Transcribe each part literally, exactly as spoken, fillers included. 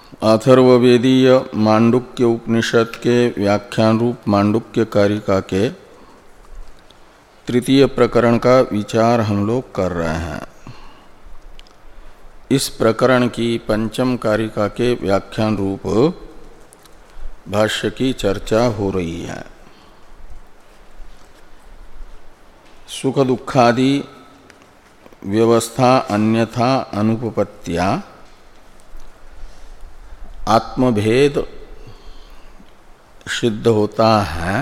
अथर्ववेदीय मांडुक्य उपनिषद के व्याख्यान रूप मांडुक्य कारिका के तृतीय प्रकरण का विचार हम लोग कर रहे हैं। इस प्रकरण की पंचम कारिका के व्याख्यान रूप भाष्य की चर्चा हो रही है। सुख दुखादि व्यवस्था अन्यथा अनुपपत्तिया आत्मभेद सिद्ध होता है,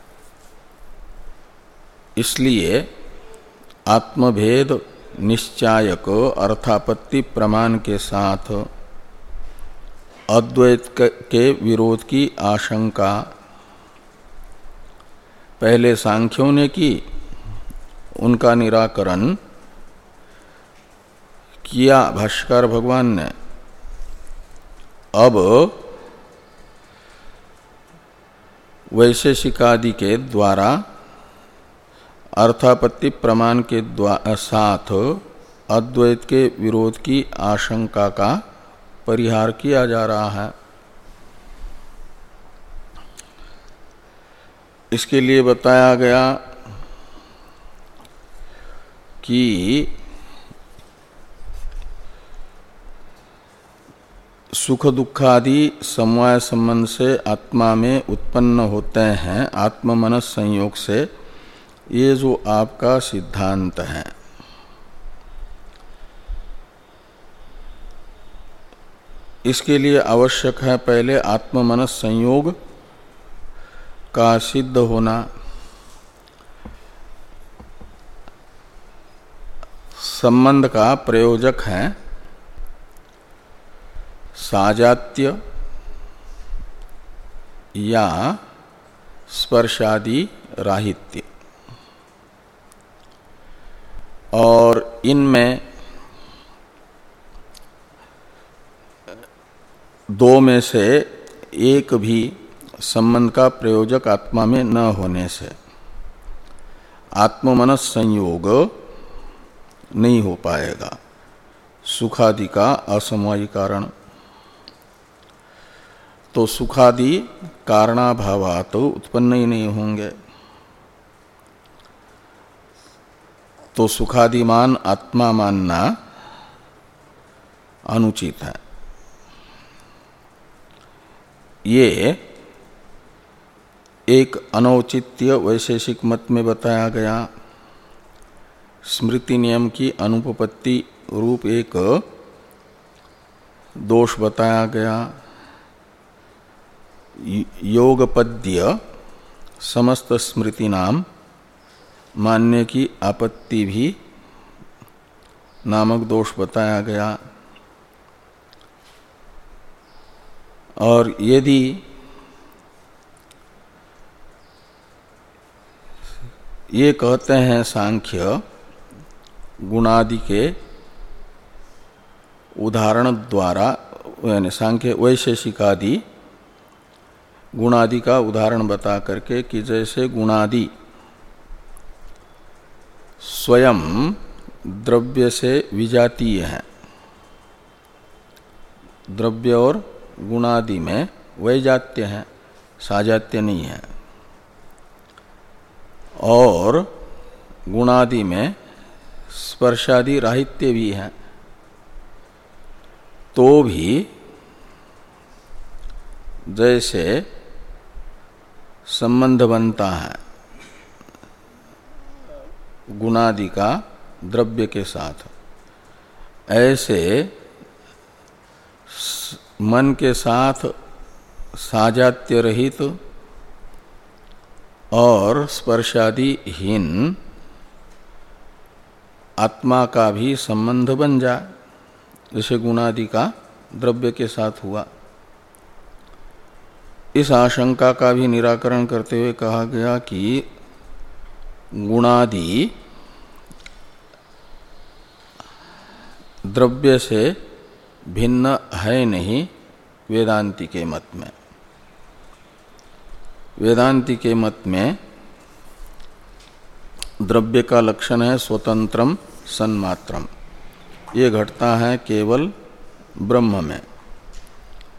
इसलिए आत्मभेद निश्चायक अर्थापत्ति प्रमाण के साथ अद्वैत के विरोध की आशंका पहले सांख्यों ने की, उनका निराकरण किया भाष्यकार भगवान ने। अब वैशेषिकादि के द्वारा अर्थापत्ति प्रमाण के साथ अद्वैत के विरोध की आशंका का परिहार किया जा रहा है। इसके लिए बताया गया कि सुख दुखादि समवाय संबंध से आत्मा में उत्पन्न होते हैं आत्म मनस संयोग से, ये जो आपका सिद्धांत है, इसके लिए आवश्यक है पहले आत्म मनस संयोग का सिद्ध होना। संबंध का प्रयोजक है साजात्य या स्पर्शादि राहित्य, और इनमें दो में से एक भी संबंध का प्रयोजक आत्मा में न होने से आत्ममनस संयोग नहीं हो पाएगा, सुखादि का असमवायी कारण। तो सुखादि कारणाभावात् तो उत्पन्न ही नहीं होंगे, तो सुखादिमान आत्मा मानना अनुचित है। ये एक अनौचित्य वैशेषिक मत में बताया गया। स्मृति नियम की अनुपपत्ति रूप एक दोष बताया गया। योगपद्य समस्त स्मृति नाम मानने की आपत्ति भी नामक दोष बताया गया। और यदि ये कहते हैं सांख्य गुणादि के उदाहरण द्वारा, यानी सांख्य वैशेषिकादि गुणादि का उदाहरण बता करके कि जैसे गुणादि स्वयं द्रव्य से विजातीय है, द्रव्य और गुणादि में वैजात्य है, साजात्य नहीं है, और गुणादि में स्पर्शादि राहित्य भी है, तो भी जैसे संबंध बनता है गुणादि का द्रव्य के साथ, ऐसे मन के साथ साजात्य रहित और स्पर्शादि हीन आत्मा का भी संबंध बन जाए, जैसे गुणादि का द्रव्य के साथ हुआ। इस आशंका का भी निराकरण करते हुए कहा गया कि गुणादि द्रव्य से भिन्न है नहीं वेदांति के मत में। वेदांति के मत में द्रव्य का लक्षण है स्वतंत्रम सन्मात्रम, ये घटता है केवल ब्रह्म में।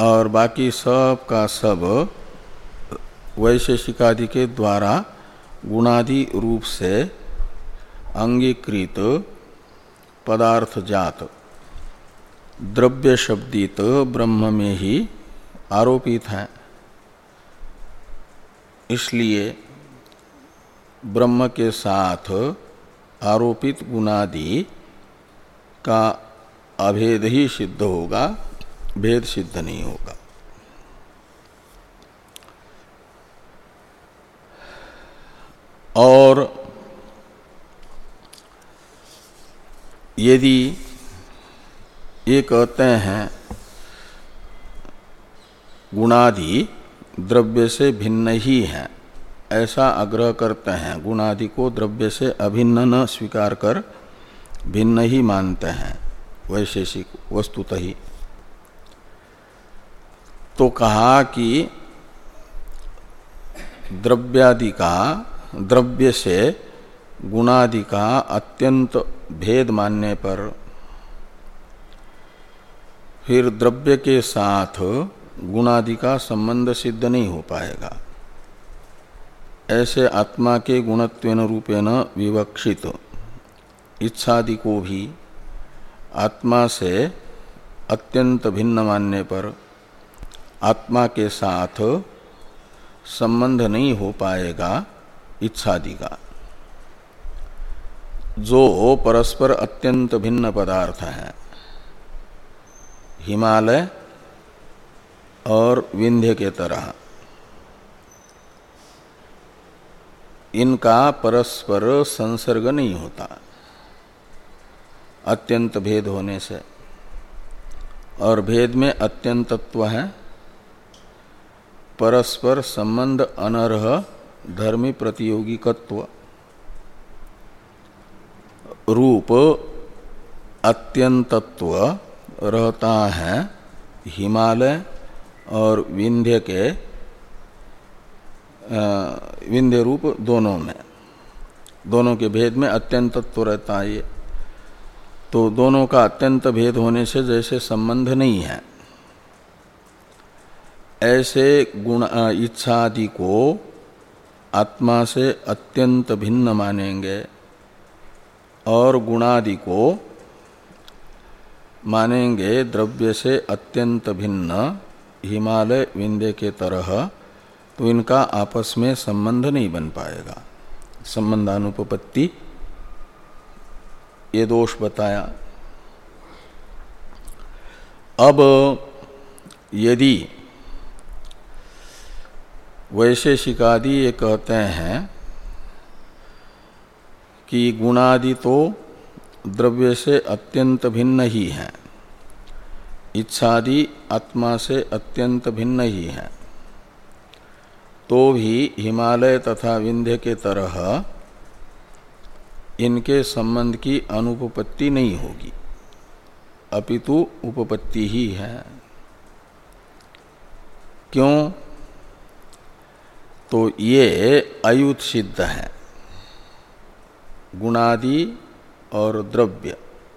और बाकी सब का सब वैशेषिक आदि के द्वारा गुणादि रूप से अंगीकृत पदार्थ जात द्रव्य शब्दित ब्रह्म में ही आरोपित है। इसलिए ब्रह्म के साथ आरोपित गुणादि का अभेद ही सिद्ध होगा, भेद सिद्ध नहीं होगा। और यदि ये कहते हैं गुणादि द्रव्य से भिन्न ही है, ऐसा आग्रह करते हैं, गुणादि को द्रव्य से अभिन्न न स्वीकार कर भिन्न ही मानते हैं वैशेषिक वस्तुतः ही, तो कहा कि द्रव्यादि का द्रव्य से गुणादि का अत्यंत भेद मानने पर फिर द्रव्य के साथ गुणादि का संबंध सिद्ध नहीं हो पाएगा। ऐसे आत्मा के गुणत्वेन रूपेण विवक्षित इच्छादि को भी आत्मा से अत्यंत भिन्न मानने पर आत्मा के साथ संबंध नहीं हो पाएगा इच्छादि का, जो परस्पर अत्यंत भिन्न पदार्थ हैं, हिमालय और विंध्य के तरह। इनका परस्पर संसर्ग नहीं होता अत्यंत भेद होने से, और भेद में अत्यंतत्व है परस्पर संबंध अनर्ह धर्मी प्रतियोगिकत्व। रूप अत्यंतत्व रहता है हिमालय और विंध्य के विंध्य रूप दोनों में, दोनों के भेद में अत्यंतत्व रहता है ये। तो दोनों का अत्यंत भेद होने से जैसे संबंध नहीं है, ऐसे गुण इच्छादि को आत्मा से अत्यंत भिन्न मानेंगे और गुणादि को मानेंगे द्रव्य से अत्यंत भिन्न हिमालय विंध्य के तरह, तो इनका आपस में संबंध नहीं बन पाएगा। संबंधानुपपत्ति ये दोष बताया। अब यदि वैशेषिकादि ये कहते हैं कि गुणादि तो द्रव्य से अत्यंत भिन्न ही है, इच्छादि आत्मा से अत्यंत भिन्न ही है, तो भी हिमालय तथा विंध्य के तरह इनके संबंध की अनुपपत्ति नहीं होगी, अपितु उपपत्ति ही है। क्यों? तो ये अयुत सिद्ध है। गुणादि और द्रव्य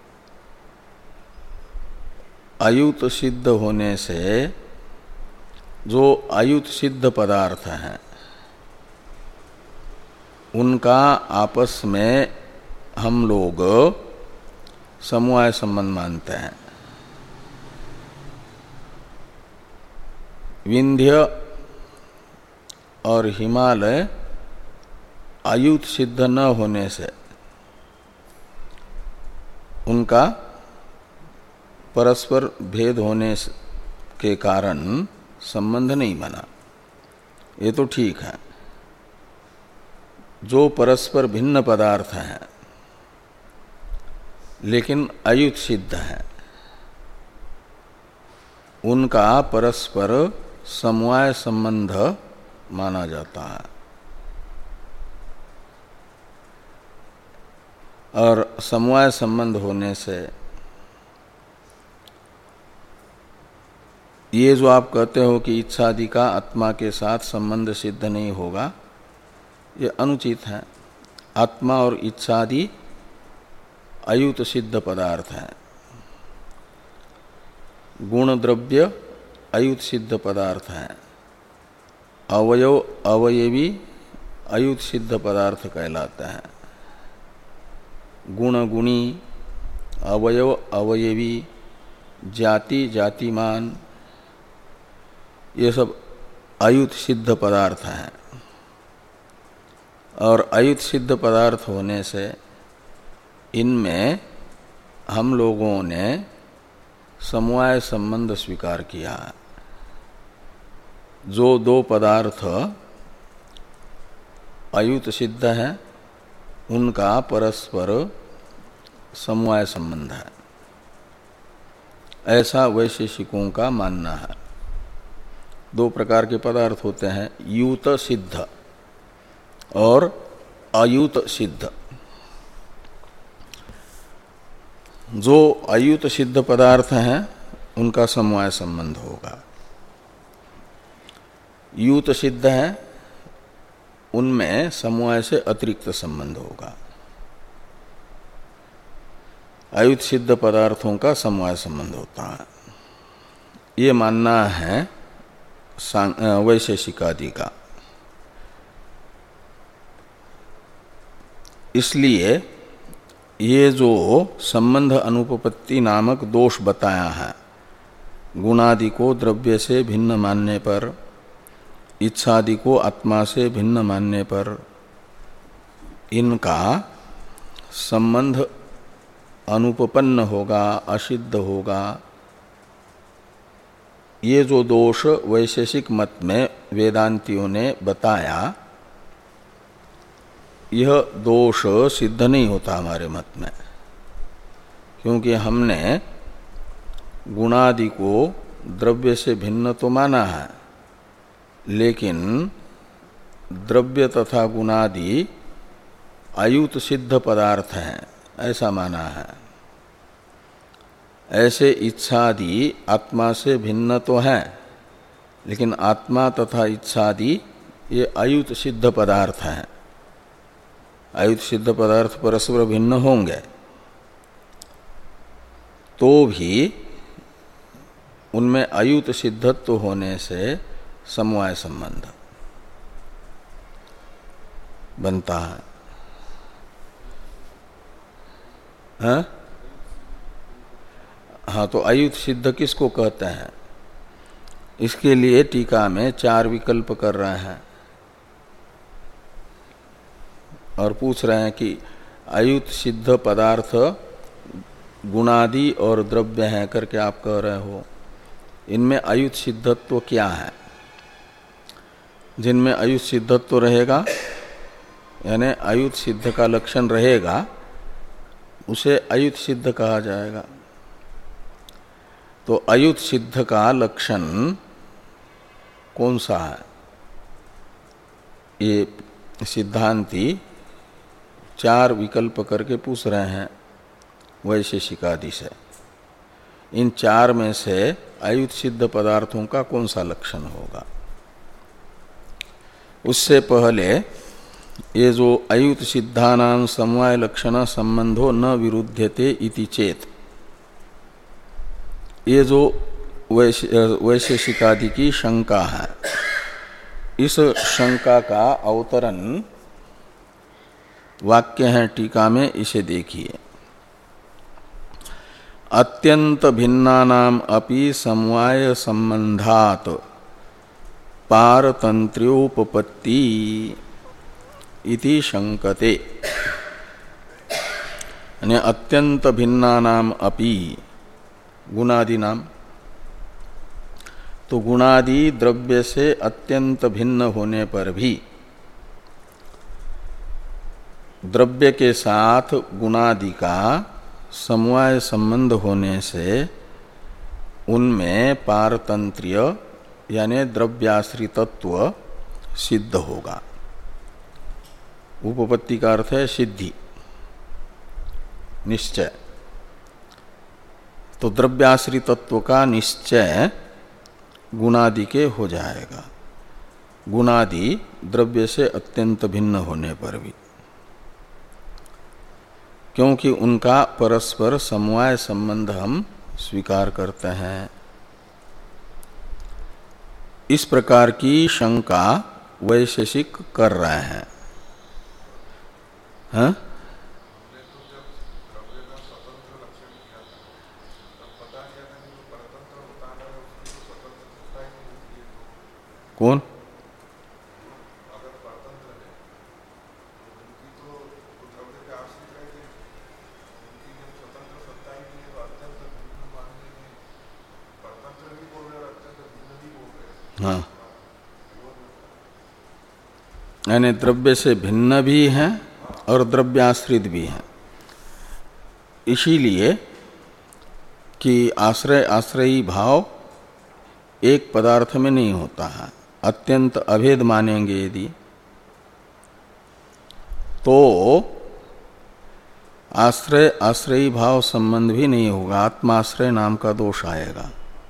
अयुत सिद्ध होने से जो अयुत सिद्ध पदार्थ हैं उनका आपस में हम लोग समवाय संबंध मानते हैं। विंध्य और हिमालय अयुत सिद्ध न होने से उनका परस्पर भेद होने के कारण संबंध नहीं बना, ये तो ठीक है। जो परस्पर भिन्न पदार्थ हैं लेकिन अयुत सिद्ध है, उनका परस्पर समवाय संबंध माना जाता है। और समवाय संबंध होने से ये जो आप कहते हो कि इच्छादि का आत्मा के साथ संबंध सिद्ध नहीं होगा, ये अनुचित है। आत्मा और इच्छादि अयुत सिद्ध पदार्थ हैं। गुण द्रव्य अयुत सिद्ध पदार्थ हैं। अवयव अवयवी अयुत सिद्ध पदार्थ कहलाते हैं। गुण गुणी, अवयव अवयवी, जाति जातिमान, ये सब अयुत सिद्ध पदार्थ हैं। और अयुत सिद्ध पदार्थ होने से इनमें हम लोगों ने समवाय संबंध स्वीकार किया है। जो दो पदार्थ अयुत सिद्ध हैं उनका परस्पर समवाय संबंध है, ऐसा वैशेषिकों का मानना है। दो प्रकार के पदार्थ होते हैं, युत सिद्ध और अयुत सिद्ध। जो अयुत सिद्ध पदार्थ हैं उनका समवाय संबंध होगा। युत सिद्ध है उनमें समवाय से अतिरिक्त संबंध होगा। अयुत सिद्ध पदार्थों का समवाय संबंध होता है। ये मानना है वैशेषिकादि का। इसलिए ये जो संबंध अनुपपत्ति नामक दोष बताया है, गुणादि को द्रव्य से भिन्न मानने पर, इच्छादि को आत्मा से भिन्न मानने पर, इनका संबंध अनुपपन्न होगा, असिद्ध होगा। ये जो दोष वैशेषिक मत में वेदांतियों ने बताया, यह दोष सिद्ध नहीं होता हमारे मत में, क्योंकि हमने गुणादि को द्रव्य से भिन्न तो माना है, लेकिन द्रव्य तथा गुणादि अयुत सिद्ध पदार्थ हैं ऐसा माना है। ऐसे इच्छादि आत्मा से भिन्न तो हैं, लेकिन आत्मा तथा इच्छादि ये अयुत सिद्ध पदार्थ हैं। अयुत सिद्ध पदार्थ परस्पर भिन्न होंगे तो भी उनमें अयुत सिद्धत्व होने से समवाय संबंध बनता है। हाँ? हाँ, तो अयुत सिद्ध किसको कहते हैं? इसके लिए टीका में चार विकल्प कर रहे हैं और पूछ रहे हैं कि अयुत सिद्ध पदार्थ गुणादि और द्रव्य हैं करके आप कह रहे हो, इनमें अयुत सिद्धत्व क्या है? जिनमें अयुत सिद्धत्व रहेगा, यानी अयुत सिद्ध का लक्षण रहेगा, उसे अयुत सिद्ध कहा जाएगा। तो अयुत सिद्ध का लक्षण कौन सा है? ये सिद्धांती चार विकल्प करके पूछ रहे हैं वैशेषिकादि से। इन चार में से अयुत सिद्ध पदार्थों का कौन सा लक्षण होगा? उससे पहले ये जो अयुत सिद्धानां समवाय लक्षण संबंधो न विरुध्यते इति चेत, ये जो वैशेषिकादि की शंका है, इस शंका का अवतरण वाक्य है टीका में, इसे देखिए। अत्यंत भिन्नानाम अपि समवाय संबंधात पारतंत्र्योपपत्ति इति शंकते। यानी अत्यंत भिन्नानाम अपि गुणादि नाम, तो गुणादि द्रव्य से अत्यंत भिन्न होने पर भी द्रव्य के साथ गुणादि का समवाय संबंध होने से उनमें पारतंत्र्य यानी द्रव्याश्रितत्व सिद्ध होगा। उपपत्ति का अर्थ है सिद्धि, निश्चय। तो द्रव्याश्रितत्व का निश्चय गुणादि के हो जाएगा, गुणादि द्रव्य से अत्यंत भिन्न होने पर भी, क्योंकि उनका परस्पर समवाय संबंध हम स्वीकार करते हैं। इस प्रकार की शंका वैशेषिक कर रहे हैं। हाँ? कौन? हाँ, यानी द्रव्य से भिन्न भी हैं और द्रव्याश्रित भी हैं। इसीलिए कि आश्रय आश्रयी भाव एक पदार्थ में नहीं होता है, अत्यंत अभेद मानेंगे यदि तो आश्रय आश्रयी भाव संबंध भी नहीं होगा, आत्माश्रय नाम का दोष आएगा।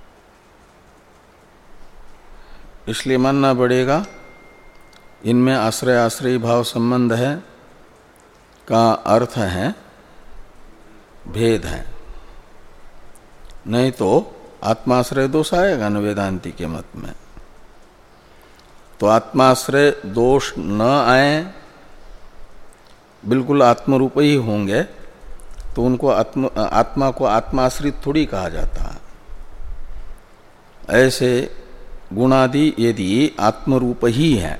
इसलिए मानना पड़ेगा इनमें आश्रय आश्रयी भाव संबंध है का अर्थ है भेद है, नहीं तो आत्माश्रय दोष आएगा न वेदांति के मत में। तो आत्माश्रय दोष न आए, बिल्कुल आत्मरूप ही होंगे तो उनको आत्म आत्मा को आत्माश्रित थोड़ी कहा जाता है। ऐसे गुणादि यदि आत्मरूप ही है,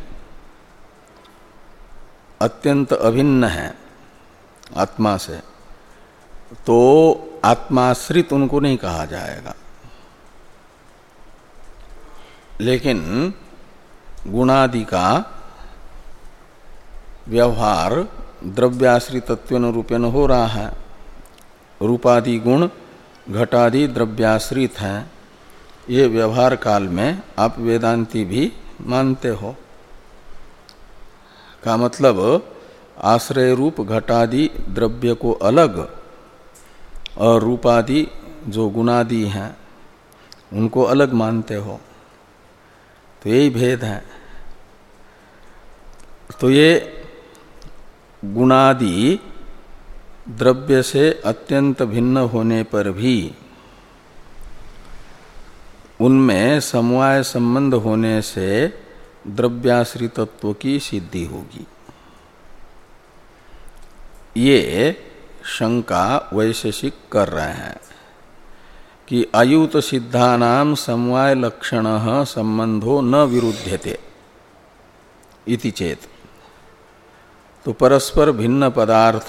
अत्यंत अभिन्न है आत्मा से, तो आत्माश्रित उनको नहीं कहा जाएगा। लेकिन गुणादि का व्यवहार द्रव्याश्रितत्वेन रूपेण हो रहा है। रूपादि गुण घटादि द्रव्याश्रित हैं, ये व्यवहार काल में आप वेदांती भी मानते हो। का मतलब आश्रय रूप घटादि द्रव्य को अलग और रूपादि जो गुणादि हैं उनको अलग मानते हो, तो यही भेद है। तो ये गुणादि द्रव्य से अत्यंत भिन्न होने पर भी उनमें समवाय संबंध होने से द्रव्याश्रितत्व की सिद्धि होगी। ये शंका वैशेषिक कर रहे हैं कि अयुत सिद्धानाम समवाय लक्षण संबंधो न विरुध्यते इति चेत। तो परस्पर भिन्न पदार्थ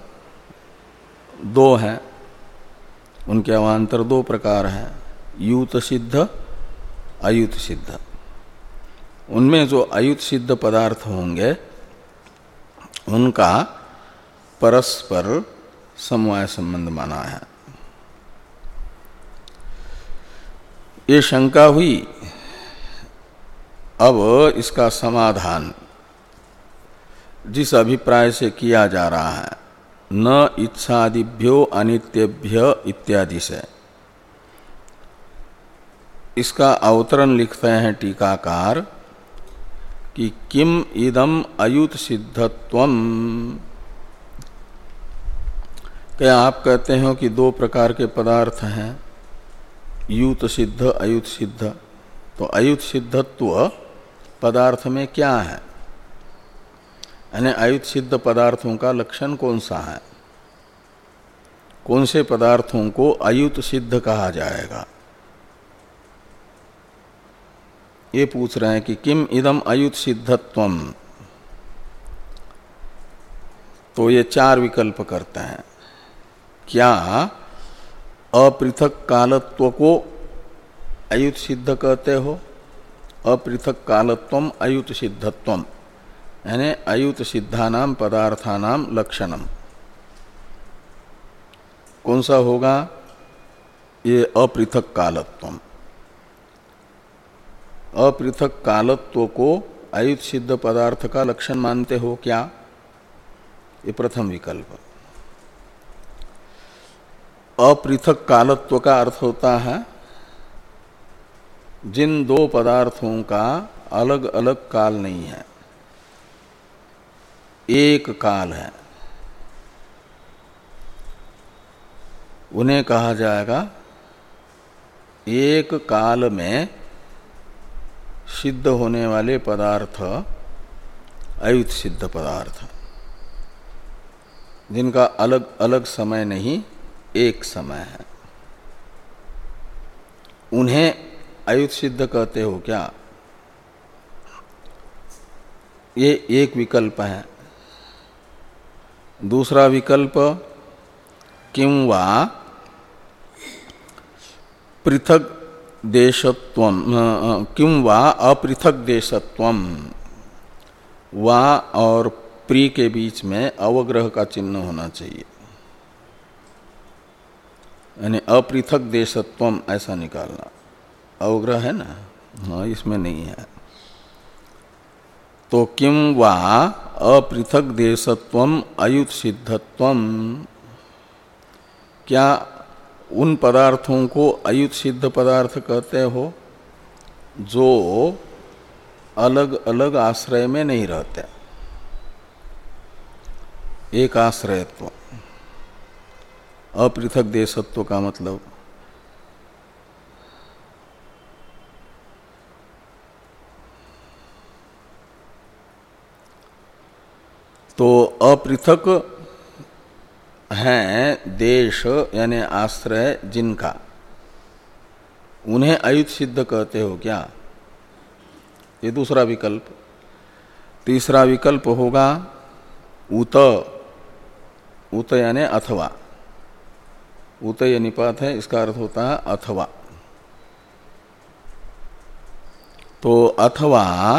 दो हैं, उनके अवान्तर दो प्रकार हैं, युत सिद्ध अयुत सिद्ध। उनमें जो अयुत सिद्ध पदार्थ होंगे उनका परस्पर समवाय संबंध माना है। ये शंका हुई। अब इसका समाधान जिस अभिप्राय से किया जा रहा है, न इच्छादिभ्यो अनित्यभ्य इत्यादि से, इसका अवतरण लिखते हैं टीकाकार कि किम इदम अयुत सिद्धत्वम। क्या आप कहते हो कि दो प्रकार के पदार्थ हैं, युत सिद्ध अयुत सिद्ध। तो अयुत सिद्धत्व पदार्थ में क्या है, यानी अयुत सिद्ध पदार्थों का लक्षण कौन सा है, कौन से पदार्थों को अयुत सिद्ध कहा जाएगा, ये पूछ रहे हैं कि किम इदम अयुत सिद्धत्वम। तो ये चार विकल्प करते हैं। क्या अपृथक कालत्व को अयुत सिद्ध कहते हो, अपृथक कालत्वम अयुत सिद्धत्वम, यानी अयुत सिद्धानाम पदार्थानाम लक्षणम, कौन सा होगा? ये अपृथक कालत्वम। अपृथक कालत्व को अयुत सिद्ध पदार्थ का लक्षण मानते हो क्या? ये प्रथम विकल्प। अपृथक कालत्व का अर्थ होता है जिन दो पदार्थों का अलग अलग काल नहीं है, एक काल है, उन्हें कहा जाएगा एक काल में सिद्ध होने वाले पदार्थ अयुत सिद्ध पदार्थ, जिनका अलग अलग समय नहीं एक समय है, उन्हें अयुत सिद्ध कहते हो क्या? ये एक विकल्प है। दूसरा विकल्प किं वा पृथक देशत्वम, किं वा अपृथक देशत्वम, वा और प्री के बीच में अवग्रह का चिन्ह होना चाहिए, यानी अपृथक देशत्वम ऐसा निकालना। अवग्रह है ना, हाँ इसमें नहीं है। तो किं वा अपृथक देशत्वम अयुत सिद्धत्वम, क्या उन पदार्थों को अयुत सिद्ध पदार्थ कहते हो जो अलग अलग आश्रय में नहीं रहते? एक आश्रयत्व, अपृथक देशत्व का मतलब तो अपृथक हैं देश यानी आश्रय जिनका, उन्हें अयुत सिद्ध कहते हो क्या? ये दूसरा विकल्प। तीसरा विकल्प होगा उत, उत यानी अथवा, उत ये निपात है, इसका अर्थ होता है अथवा। तो अथवा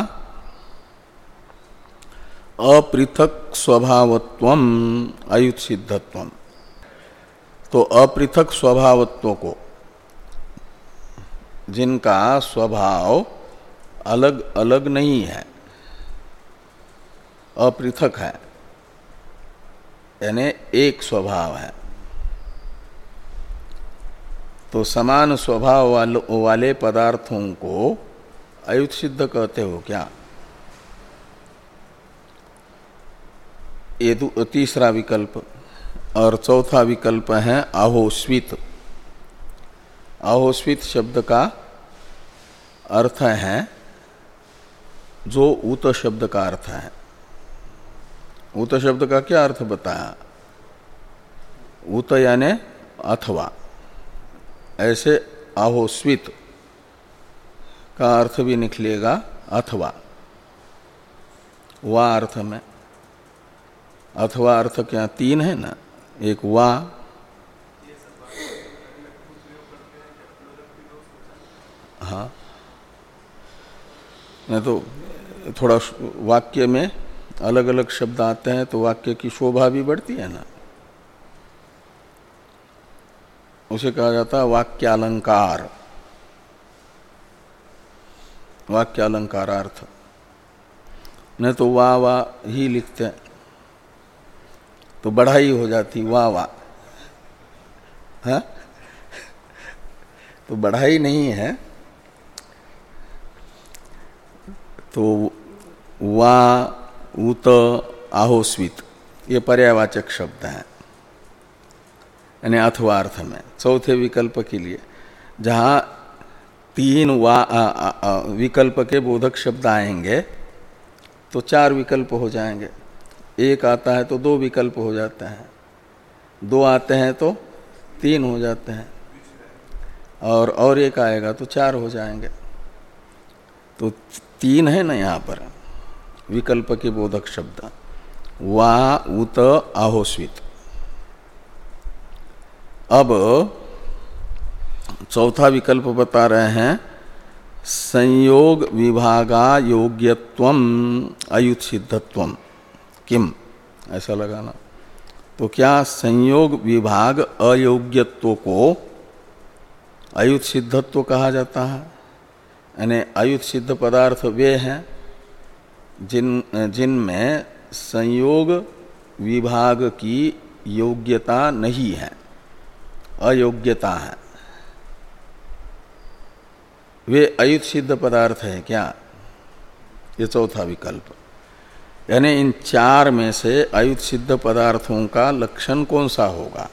अपृथक स्वभावत्वम अयुत सिद्धत्वम, तो अपृथक स्वभावत्व को, जिनका स्वभाव अलग अलग नहीं है, अपृथक है, यानी एक स्वभाव है, तो समान स्वभाव वाले पदार्थों को अयुत सिद्ध कहते हो क्या? ये तीसरा विकल्प। और चौथा विकल्प है आहोस्वित। आहोस्वित शब्द का अर्थ है जो उत शब्द का अर्थ है। उत शब्द का क्या अर्थ बताया? उत यानी अथवा, ऐसे आहोस्वित का अर्थ भी निकलेगा अथवा, वा अर्थ में। अथवा अर्थ क्या तीन है ना, एक वा, हाँ, नहीं तो थोड़ा वाक्य में अलग अलग शब्द आते हैं तो वाक्य की शोभा भी बढ़ती है ना, उसे कहा जाता है वाक्यालंकार, वाक्यालंकारार्थ। नहीं तो वाह वाह ही लिखते हैं तो बढ़ाई हो जाती, वाह वाह, हाँ, तो बढ़ाई नहीं है, तो वा, उत, आहोस्वित ये पर्यायवाचक शब्द हैं, यानी अथवा अर्थ में। चौथे विकल्प के लिए जहाँ तीन वा आ, आ, आ, विकल्प के बोधक शब्द आएंगे तो चार विकल्प हो जाएंगे। एक आता है तो दो विकल्प हो जाते हैं, दो आते हैं तो तीन हो जाते हैं, और और एक आएगा तो चार हो जाएंगे। तो तीन है ना यहाँ पर विकल्प के बोधक शब्द, वा, उत, आहोस्वित। अब चौथा विकल्प बता रहे हैं संयोग विभागा योग्यत्वम अयुत सिद्धत्वम किम, ऐसा लगाना। तो क्या संयोग विभाग अयोग्यत्व को अयुत सिद्धत्व कहा जाता है? यानी अयुत सिद्ध पदार्थ वे हैं जिन जिनमें संयोग विभाग की योग्यता नहीं है, अयोग्यता है, वे अयुत सिद्ध पदार्थ है क्या? ये चौथा विकल्प। यानी इन चार में से अयुत सिद्ध पदार्थों का लक्षण कौन सा होगा,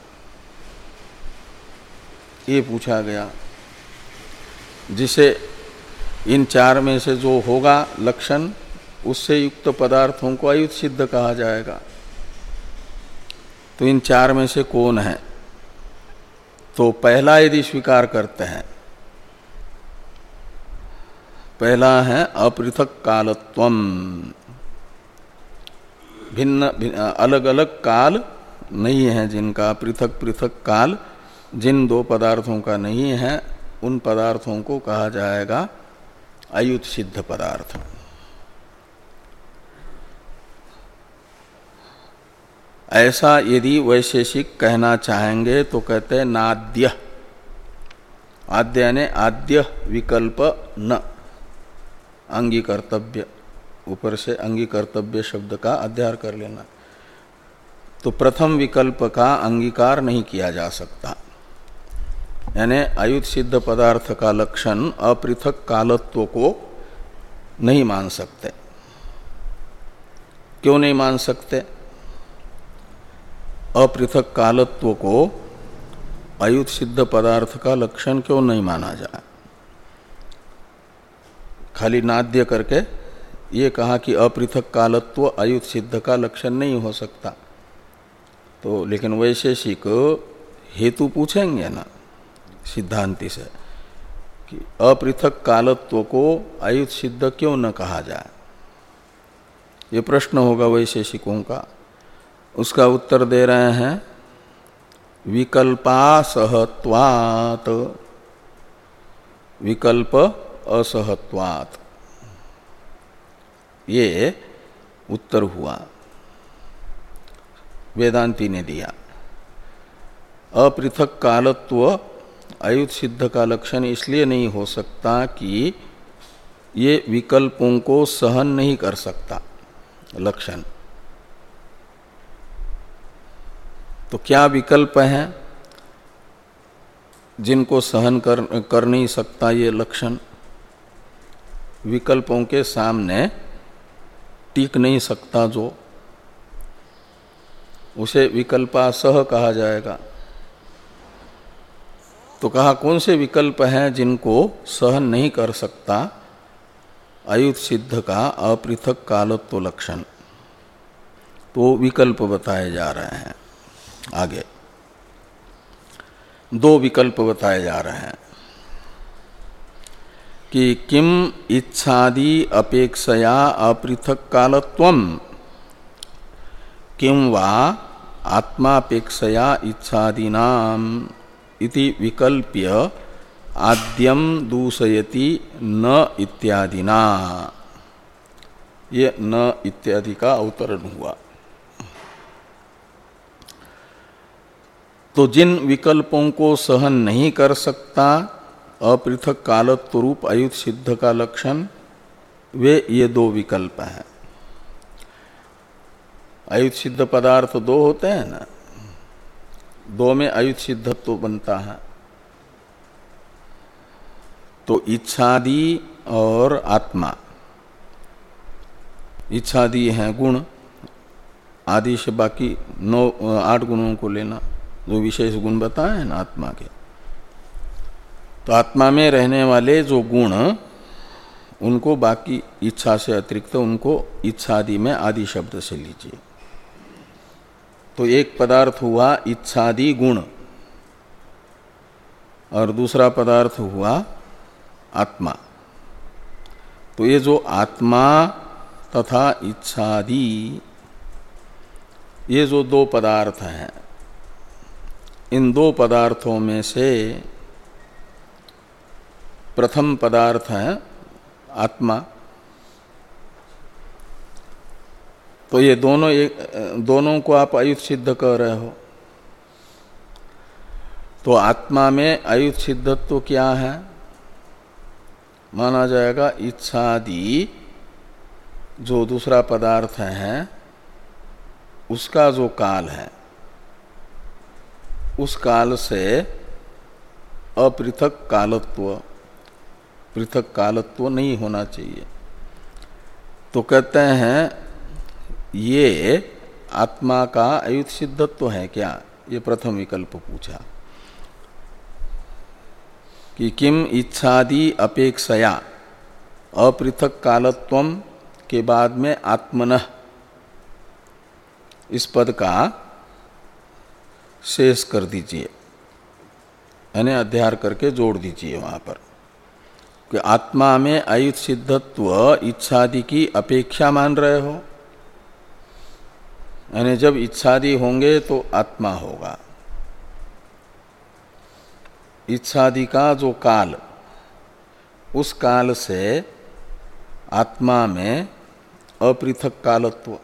ये पूछा गया, जिसे इन चार में से जो होगा लक्षण उससे युक्त पदार्थों को अयुत सिद्ध कहा जाएगा। तो इन चार में से कौन है? तो पहला यदि स्वीकार करते हैं, पहला है अपृथक कालत्वम, भिन्न, भिन्न अलग अलग काल नहीं है जिनका, पृथक पृथक काल जिन दो पदार्थों का नहीं है उन पदार्थों को कहा जाएगा अयुत सिद्ध पदार्थ। ऐसा यदि वैशेषिक कहना चाहेंगे तो कहते हैं नाद्य, आद्य ने आद्य विकल्प न अंगीकर्तव्य, ऊपर से अंगीकर्तव्य शब्द का अध्यार कर लेना। तो प्रथम विकल्प का अंगीकार नहीं किया जा सकता, यानी अयुत सिद्ध पदार्थ का लक्षण अपृथक कालत्व को नहीं मान सकते। क्यों नहीं मान सकते? अपृथक कालत्व को अयुत सिद्ध पदार्थ का लक्षण क्यों नहीं माना जाए? खाली नाद्य करके ये कहा कि अपृथक कालत्व अयुत सिद्ध का लक्षण नहीं हो सकता, तो लेकिन वैशेषिक हेतु पूछेंगे ना सिद्धांति से कि अपृथक कालत्व को अयुत सिद्ध क्यों न कहा जाए, ये प्रश्न होगा वैशेषिकों का। उसका उत्तर दे रहे हैं विकल्पासहत्वात्, विकल्प असहत्वात्, ये उत्तर हुआ वेदांती ने दिया। अपृथक कालत्व अयुत सिद्ध का लक्षण इसलिए नहीं हो सकता कि ये विकल्पों को सहन नहीं कर सकता लक्षण। तो क्या विकल्प हैं जिनको सहन कर कर नहीं सकता ये लक्षण? विकल्पों के सामने टिक नहीं सकता जो, उसे विकल्पासह कहा जाएगा। तो कहा कौन से विकल्प हैं जिनको सहन नहीं कर सकता अयुत सिद्ध का अपृथक कालत्व लक्षण? तो विकल्प बताए जा रहे हैं आगे, दो विकल्प बताए जा रहे हैं कि किम इच्छादि अपेक्षया अपृथक कालत्वम किम वा आत्मापेक्षया इच्छादीनाम इति विकल्प्य आद्यम दूषयति न इत्यादिना। ये न इत्यादि का अवतरण हुआ। तो जिन विकल्पों को सहन नहीं कर सकता अपृथक कालत्व रूप अयुत सिद्ध का लक्षण, वे ये दो विकल्प हैं। अयुत सिद्ध पदार्थ दो होते हैं ना, दो में अयुत सिद्धत्व बनता है। तो इच्छादि और आत्मा, इच्छादि हैं गुण, आदि से बाकी नौ आठ गुणों को लेना, जो विशेष गुण बताए हैं ना आत्मा के। तो आत्मा में रहने वाले जो गुण, उनको बाकी इच्छा से अतिरिक्त उनको इच्छादि में आदि शब्द से लीजिए। तो एक पदार्थ हुआ इच्छादि गुण और दूसरा पदार्थ हुआ आत्मा। तो ये जो आत्मा तथा इच्छादि, ये जो दो पदार्थ हैं, इन दो पदार्थों में से प्रथम पदार्थ है आत्मा। तो ये दोनों एक दोनों को आप अयुत सिद्ध कर रहे हो। तो आत्मा में अयुत सिद्धत्व क्या है? माना जाएगा इच्छादि जो दूसरा पदार्थ है उसका जो काल है, उस काल से अपृथक कालत्व, पृथक कालत्व नहीं होना चाहिए। तो कहते हैं ये आत्मा का अयुत सिद्धत्व है क्या? ये प्रथम विकल्प पूछा कि किम इच्छादि अपेक्षया, अपृथक कालत्वम के बाद में आत्मनः इस पद का शेष कर दीजिए, यानी अध्यार करके जोड़ दीजिए वहां पर कि आत्मा में अयुत सिद्धत्व इच्छादि की अपेक्षा मान रहे हो, यानी जब इच्छादि होंगे तो आत्मा होगा। इच्छादि का जो काल, उस काल से आत्मा में अपृथक कालत्व,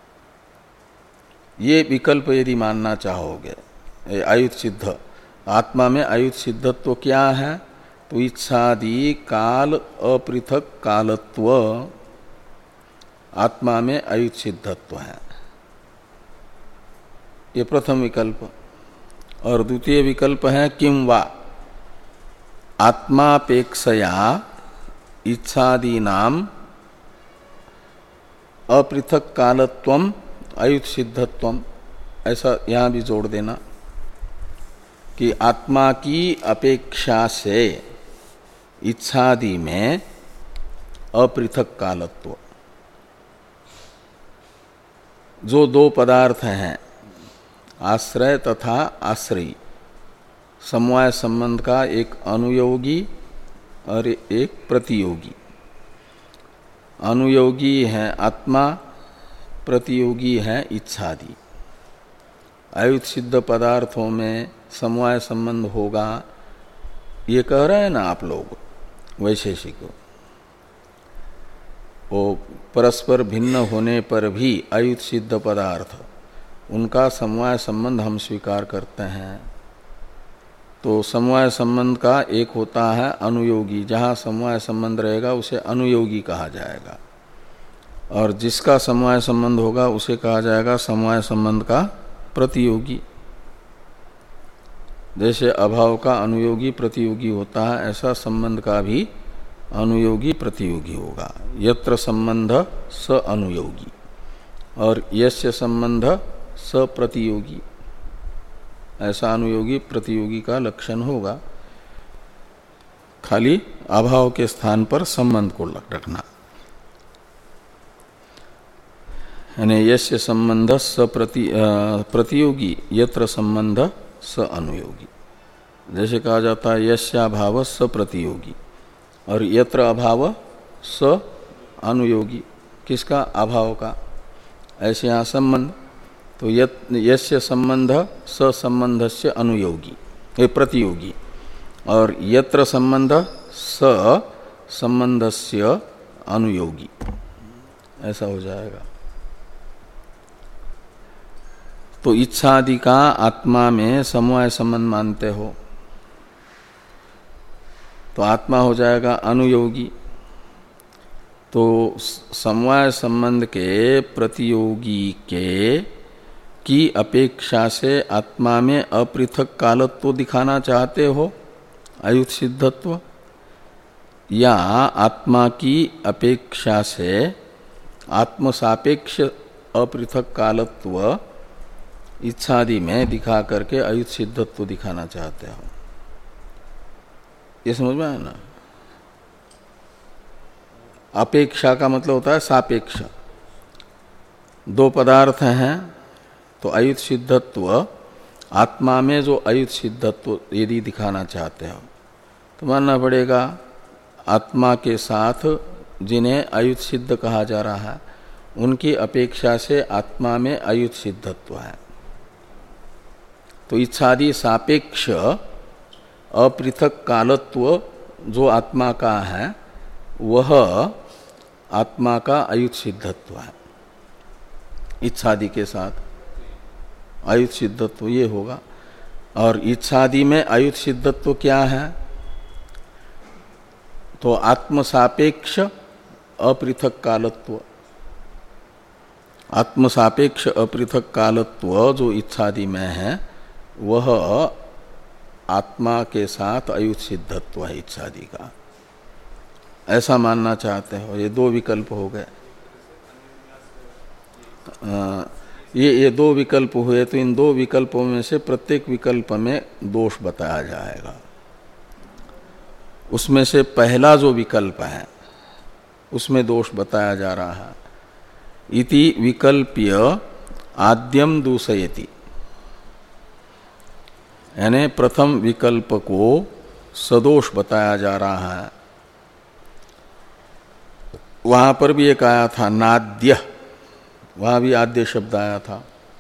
ये विकल्प यदि मानना चाहोगे, अयुत सिद्ध आत्मा में अयुत सिद्धत्व क्या है, तो इच्छादि काल अपृथक कालत्व आत्मा में अयुत सिद्धत्व है, ये प्रथम विकल्प। और द्वितीय विकल्प है किम वा आत्मापेक्षया इच्छादीनाम अपृथक कालत्वम अयुत सिद्धत्वम, ऐसा यहां भी जोड़ देना कि आत्मा की अपेक्षा से इच्छादि में अपृथक कालत्व, जो दो पदार्थ हैं आश्रय तथा आश्रयी, समवाय संबंध का एक अनुयोगी और एक प्रतियोगी। अनुयोगी है आत्मा, प्रतियोगी है इच्छादि। अयुत सिद्ध पदार्थों में समवाय संबंध होगा, ये कह रहे हैं ना आप लोग वैशेषिक। वो परस्पर भिन्न होने पर भी अयुत सिद्ध पदार्थ, उनका समवाय संबंध हम स्वीकार करते हैं। तो समवाय संबंध का एक होता है अनुयोगी, जहाँ समवाय संबंध रहेगा उसे अनुयोगी कहा जाएगा, और जिसका समवाय संबंध होगा उसे कहा जाएगा समवाय संबंध का प्रतियोगी। जैसे अभाव का अनुयोगी प्रतियोगी होता है, ऐसा संबंध का भी अनुयोगी प्रतियोगी होगा। यत्र संबंध स अनुयोगी और यस्य संबंध स प्रतियोगी, ऐसा अनुयोगी प्रतियोगी का लक्षण होगा। खाली अभाव के स्थान पर संबंध को रखना, यानी यस्य संबंध स प्रति प्रतियोगी यत्र संबंध स अनुयोगी। जैसे कहा जाता है यस्याभाव स प्रतियोगी और यत्र अभाव स अनुयोगी, किसका? अभाव का। ऐसे यहाँ संबंध, तो यस्य संबंध स संबंधस्य अनुयोगी ये प्रतियोगी, और यत्र संबंध स संबंधस्य अनुयोगी, ऐसा हो जाएगा। तो इच्छादि का आत्मा में समवाय संबंध मानते हो तो आत्मा हो जाएगा अनुयोगी। तो समवाय संबंध के प्रतियोगी के की अपेक्षा से आत्मा में अपृथक कालत्व दिखाना चाहते हो, अयुत सिद्धत्व, या आत्मा की अपेक्षा से आत्म सापेक्ष अपृथक कालत्व इच्छादि में दिखा करके अयुत सिद्धत्व दिखाना चाहते हो। ये समझ में आया ना? अपेक्षा का मतलब होता है सापेक्ष। दो पदार्थ हैं तो अयुत सिद्धत्व, आत्मा में जो अयुत सिद्धत्व यदि दिखाना चाहते हो तो मानना पड़ेगा आत्मा के साथ जिन्हें अयुत सिद्ध कहा जा रहा है उनकी अपेक्षा से आत्मा में अयुत सिद्धत्व है। तो इच्छादि सापेक्ष अपृथक कालत्व जो आत्मा का है वह आत्मा का अयुत सिद्धत्व है। इच्छादि के साथ अयुत सिद्धत्व ये होगा। और इच्छादि में अयुत सिद्धत्व क्या है? तो आत्म सापेक्ष अपृथक कालत्व। आत्म सापेक्ष अपृथक कालत्व जो इच्छादि में है वह आत्मा के साथ अयुत सिद्धत्व है इच्छादि का, ऐसा मानना चाहते हो। ये दो विकल्प हो गए। ये ये दो विकल्प हुए, तो इन दो विकल्पों में से प्रत्येक विकल्प में दोष बताया जाएगा। उसमें से पहला जो विकल्प है उसमें दोष बताया जा रहा है। इति विकल्प्य आद्यम दूषयति, यानी प्रथम विकल्प को सदोष बताया जा रहा है। वहां पर भी एक आया था नाद्य, वहां भी आद्य शब्द आया था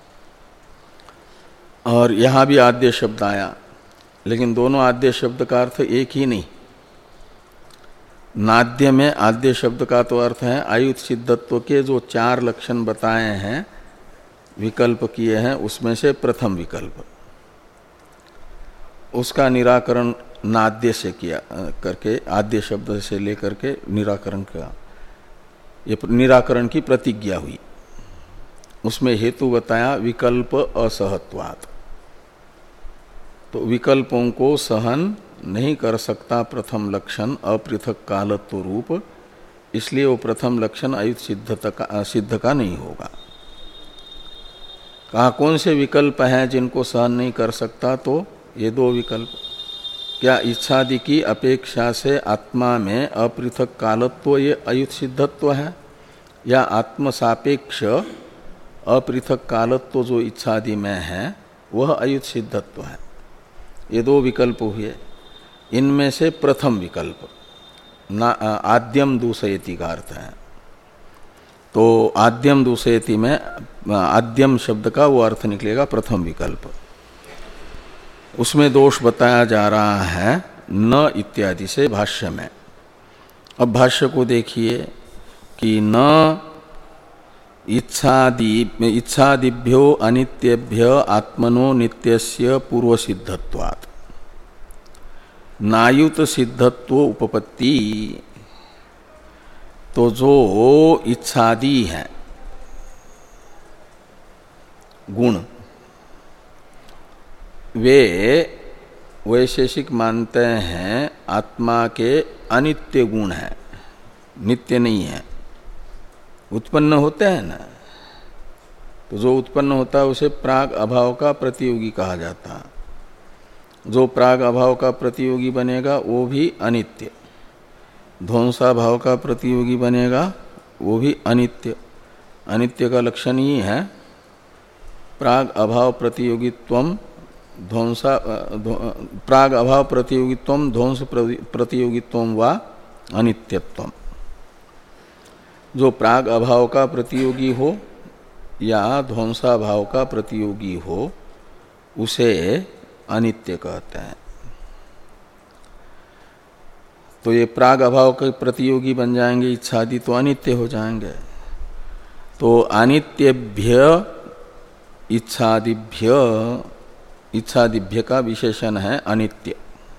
और यहां भी आद्य शब्द आया, लेकिन दोनों आद्य शब्द का अर्थ एक ही नहीं। नाद्य में आद्य शब्द का तो अर्थ है आयुत सिद्धत्व के जो चार लक्षण बताए हैं, विकल्प किए हैं, उसमें से प्रथम विकल्प, उसका निराकरण नाद्य से किया करके, आद्य शब्द से लेकर के निराकरण किया। ये निराकरण की प्रतिज्ञा हुई। उसमें हेतु बताया विकल्प असहत्वात्, तो विकल्पों को सहन नहीं कर सकता प्रथम लक्षण अपृथक कालत्व रूप, इसलिए वो प्रथम लक्षण अयुत सिद्धता का सिद्ध का नहीं होगा। कहा कौन से विकल्प हैं जिनको सहन नहीं कर सकता? तो ये दो विकल्प। क्या इच्छादि की अपेक्षा से आत्मा में अपृथक कालत्व ये अयुत सिद्धत्व है, या आत्म सापेक्ष अपृथक कालत्व जो इच्छादि में है वह अयुत सिद्धत्व है? ये दो विकल्प हुए। इनमें से प्रथम विकल्प ना आद्यम दूषयति का अर्थ है। तो आद्यम दूषयति में आद्यम शब्द का वो अर्थ निकलेगा प्रथम विकल्प। उसमें दोष बताया जा रहा है न इत्यादि से भाष्य में। अब भाष्य को देखिए कि न इच्छादि इच्छादिभ्यो अनित्यभ्य आत्मनो नित्यस्य पूर्व सिद्धत्वात् नायुत सिद्धत्व उपपत्ति। तो जो इच्छादि है गुण, वे वैशेषिक मानते हैं आत्मा के अनित्य गुण हैं, नित्य नहीं है। उत्पन्न होते हैं ना, तो जो उत्पन्न होता है उसे प्राग अभाव का प्रतियोगी कहा जाता है। जो प्राग अभाव का प्रतियोगी बनेगा वो भी अनित्य, ध्वंसा भाव का प्रतियोगी बनेगा वो भी अनित्य। अनित्य का लक्षण ही है प्राग अभाव प्रतियोगित्वम ध्वंसा प्राग अभाव प्रतियोगित्वम ध्वंस प्रतियोगित्वम वा अनित्यत्वम। जो प्राग अभाव का प्रतियोगी हो या ध्वंसा भाव का प्रतियोगी हो उसे अनित्य कहते हैं। तो ये प्राग अभाव के प्रतियोगी बन जाएंगे इच्छादि, तो अनित्य हो जाएंगे। तो अनित्यभ्य इच्छादिभ्य, इच्छादिभ्य का विशेषण है अनित्य।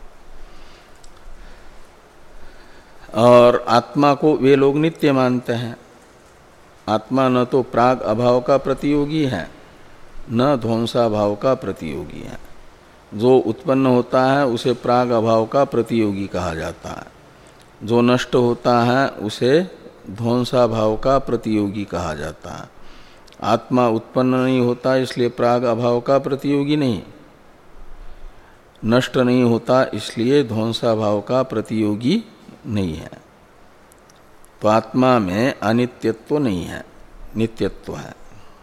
और आत्मा को वे लोग नित्य मानते हैं। आत्मा न तो प्राग अभाव का प्रतियोगी है न ध्वंसा भाव का प्रतियोगी है। जो उत्पन्न होता है उसे प्राग अभाव का प्रतियोगी कहा जाता है, जो नष्ट होता है उसे ध्वंसा भाव का प्रतियोगी कहा जाता है। आत्मा उत्पन्न नहीं होता इसलिए प्राग अभाव का प्रतियोगी नहीं, नष्ट नहीं होता इसलिए ध्वंसा भाव का प्रतियोगी नहीं है। तो आत्मा में अनित्यत्व नहीं है, नित्यत्व है।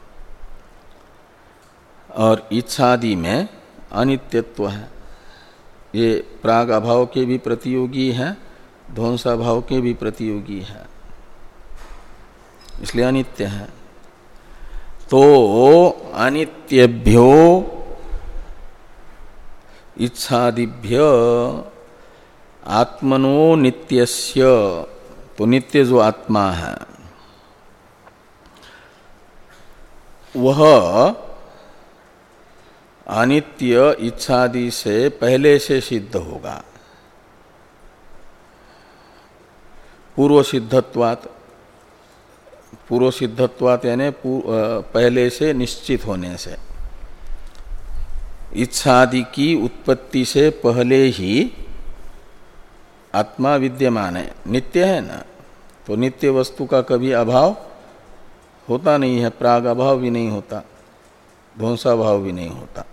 और इच्छादि में अनित्यत्व है। ये प्राग अभाव के भी प्रतियोगी है, ध्वंसा भाव के भी प्रतियोगी है, इसलिए अनित्य है। तो अनित्यभ्यो इच्छादिभ्य आत्मनो नित्यस्य, तो नित्य जो आत्मा है वह अनित्य इच्छादि से पहले से सिद्ध होगा, पूर्व सिद्धत्वात्। पूर्व सिद्धत्वात् यानी पहले से निश्चित होने से। इच्छादि की उत्पत्ति से पहले ही आत्मा विद्यमान है, नित्य है ना। तो नित्य वस्तु का कभी अभाव होता नहीं है, प्राग अभाव भी नहीं होता, ध्वंसा भाव भी नहीं होता।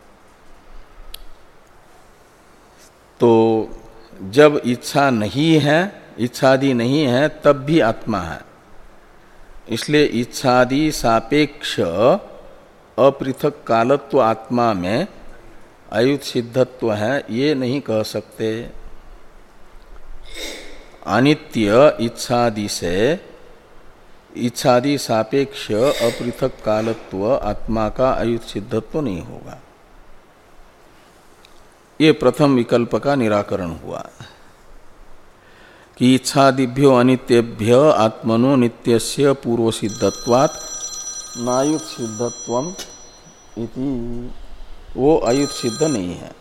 तो जब इच्छा नहीं है इच्छादि नहीं है तब भी आत्मा है। इसलिए इच्छादि सापेक्ष अपृथक कालत्व आत्मा में अयुत सिद्धत्व है ये नहीं कह सकते। अनित्य इच्छादि से इच्छादि सापेक्ष अपृथक कालत्व आत्मा का अयुत सिद्धत्व नहीं होगा। ये प्रथम विकल्प का निराकरण हुआ कि इच्छादिभ्यो अनित्यभ्य आत्मनो नित्यस्य पूर्व सिद्धत्वात् नायुत सिद्धत्वम इति, वो अयुत सिद्ध नहीं है,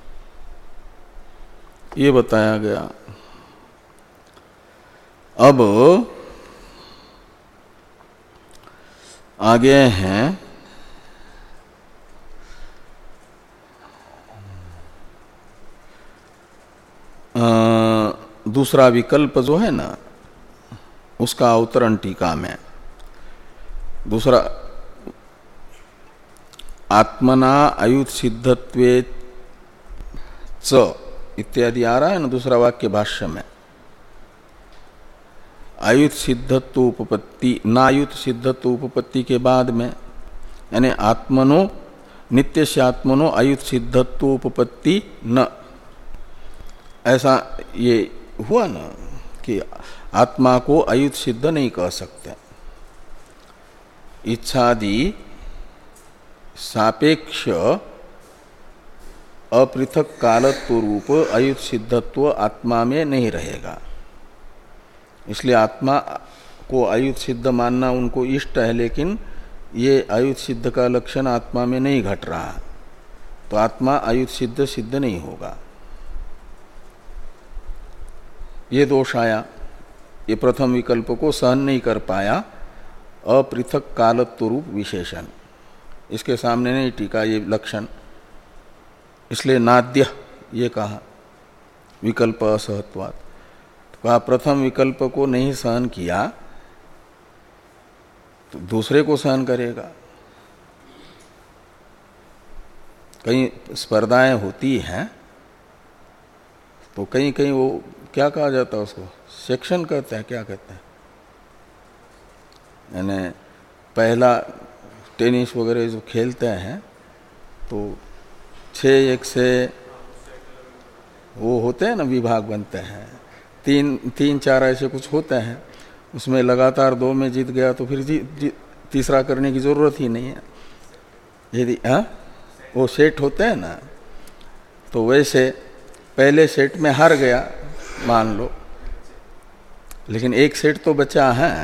ये बताया गया। अब आगे हैं आ, दूसरा विकल्प जो है ना उसका अवतरण टीका में दूसरा आत्मना अयुत सिद्धत्वे च इत्यादि आ रहा है ना दूसरा वाक्य भाष्य में। अयुत सिद्धत्व उपपत्ति नायुत सिद्धत्व उपपत्ति के बाद में यानी आत्मनो नित्य से आत्मनो अयुत सिद्धत्व उपपत्ति न, ऐसा ये हुआ ना कि आत्मा को अयुत सिद्ध नहीं कह सकते। इच्छादि सापेक्ष अपृथक कालत्व रूप अयुत सिद्धत्व आत्मा में नहीं रहेगा। इसलिए आत्मा को अयुत सिद्ध मानना उनको इष्ट है, लेकिन ये अयुत सिद्ध का लक्षण आत्मा में नहीं घट रहा, तो आत्मा अयुत सिद्ध सिद्ध नहीं होगा। ये दोष आया, ये प्रथम विकल्प को सहन नहीं कर पाया अपृथक कालत्व रूप विशेषण। इसके सामने नहीं टीका ये लक्षण, इसलिए नाद्य ये कहा विकल्प असहत्वात्। तो कहा प्रथम विकल्प को नहीं सहन किया तो दूसरे को सहन करेगा। कहीं स्पर्धाएं होती हैं तो कहीं कहीं वो क्या कहा जाता है उसको, सेक्शन कहते हैं, क्या कहते हैं, यानी पहला टेनिस वगैरह जो खेलते हैं तो छः एक से वो होते हैं ना विभाग बनते हैं, तीन तीन चार ऐसे कुछ होते हैं, उसमें लगातार दो में जीत गया तो फिर जी, जी, तीसरा करने की ज़रूरत ही नहीं है। यदि हाँ वो सेट होते हैं ना, तो वैसे पहले सेट में हार गया मान लो, लेकिन एक सेट तो बचा है,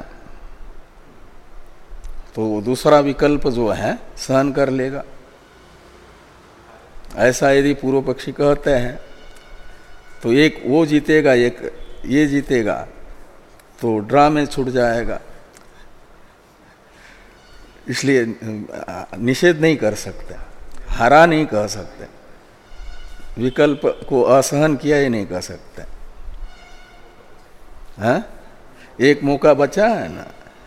तो दूसरा विकल्प जो है सहन कर लेगा। ऐसा यदि पूर्व पक्षी कहते हैं तो एक वो जीतेगा एक ये जीतेगा, तो ड्रा में छूट जाएगा। इसलिए निषेध नहीं कर सकते, हारा नहीं कह सकते, विकल्प को असहन किया ही नहीं कह सकते। हाँ? एक मौका बचा है ना,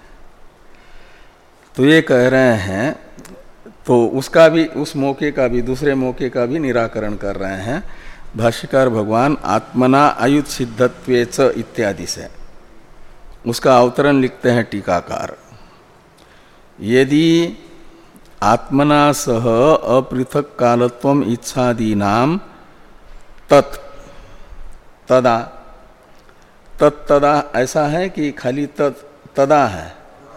तो ये कह रहे हैं, तो उसका भी उस मौके का भी दूसरे मौके का भी निराकरण कर रहे हैं भाष्यकार भगवान आत्मना अयुत सिद्धत्वे च इत्यादि से। उसका अवतरण लिखते हैं टीकाकार, यदि आत्मना सह अपृथक कालत्वम इच्छादीनाम तत् तदा, तत्तदा ऐसा है कि खाली तत् तदा है,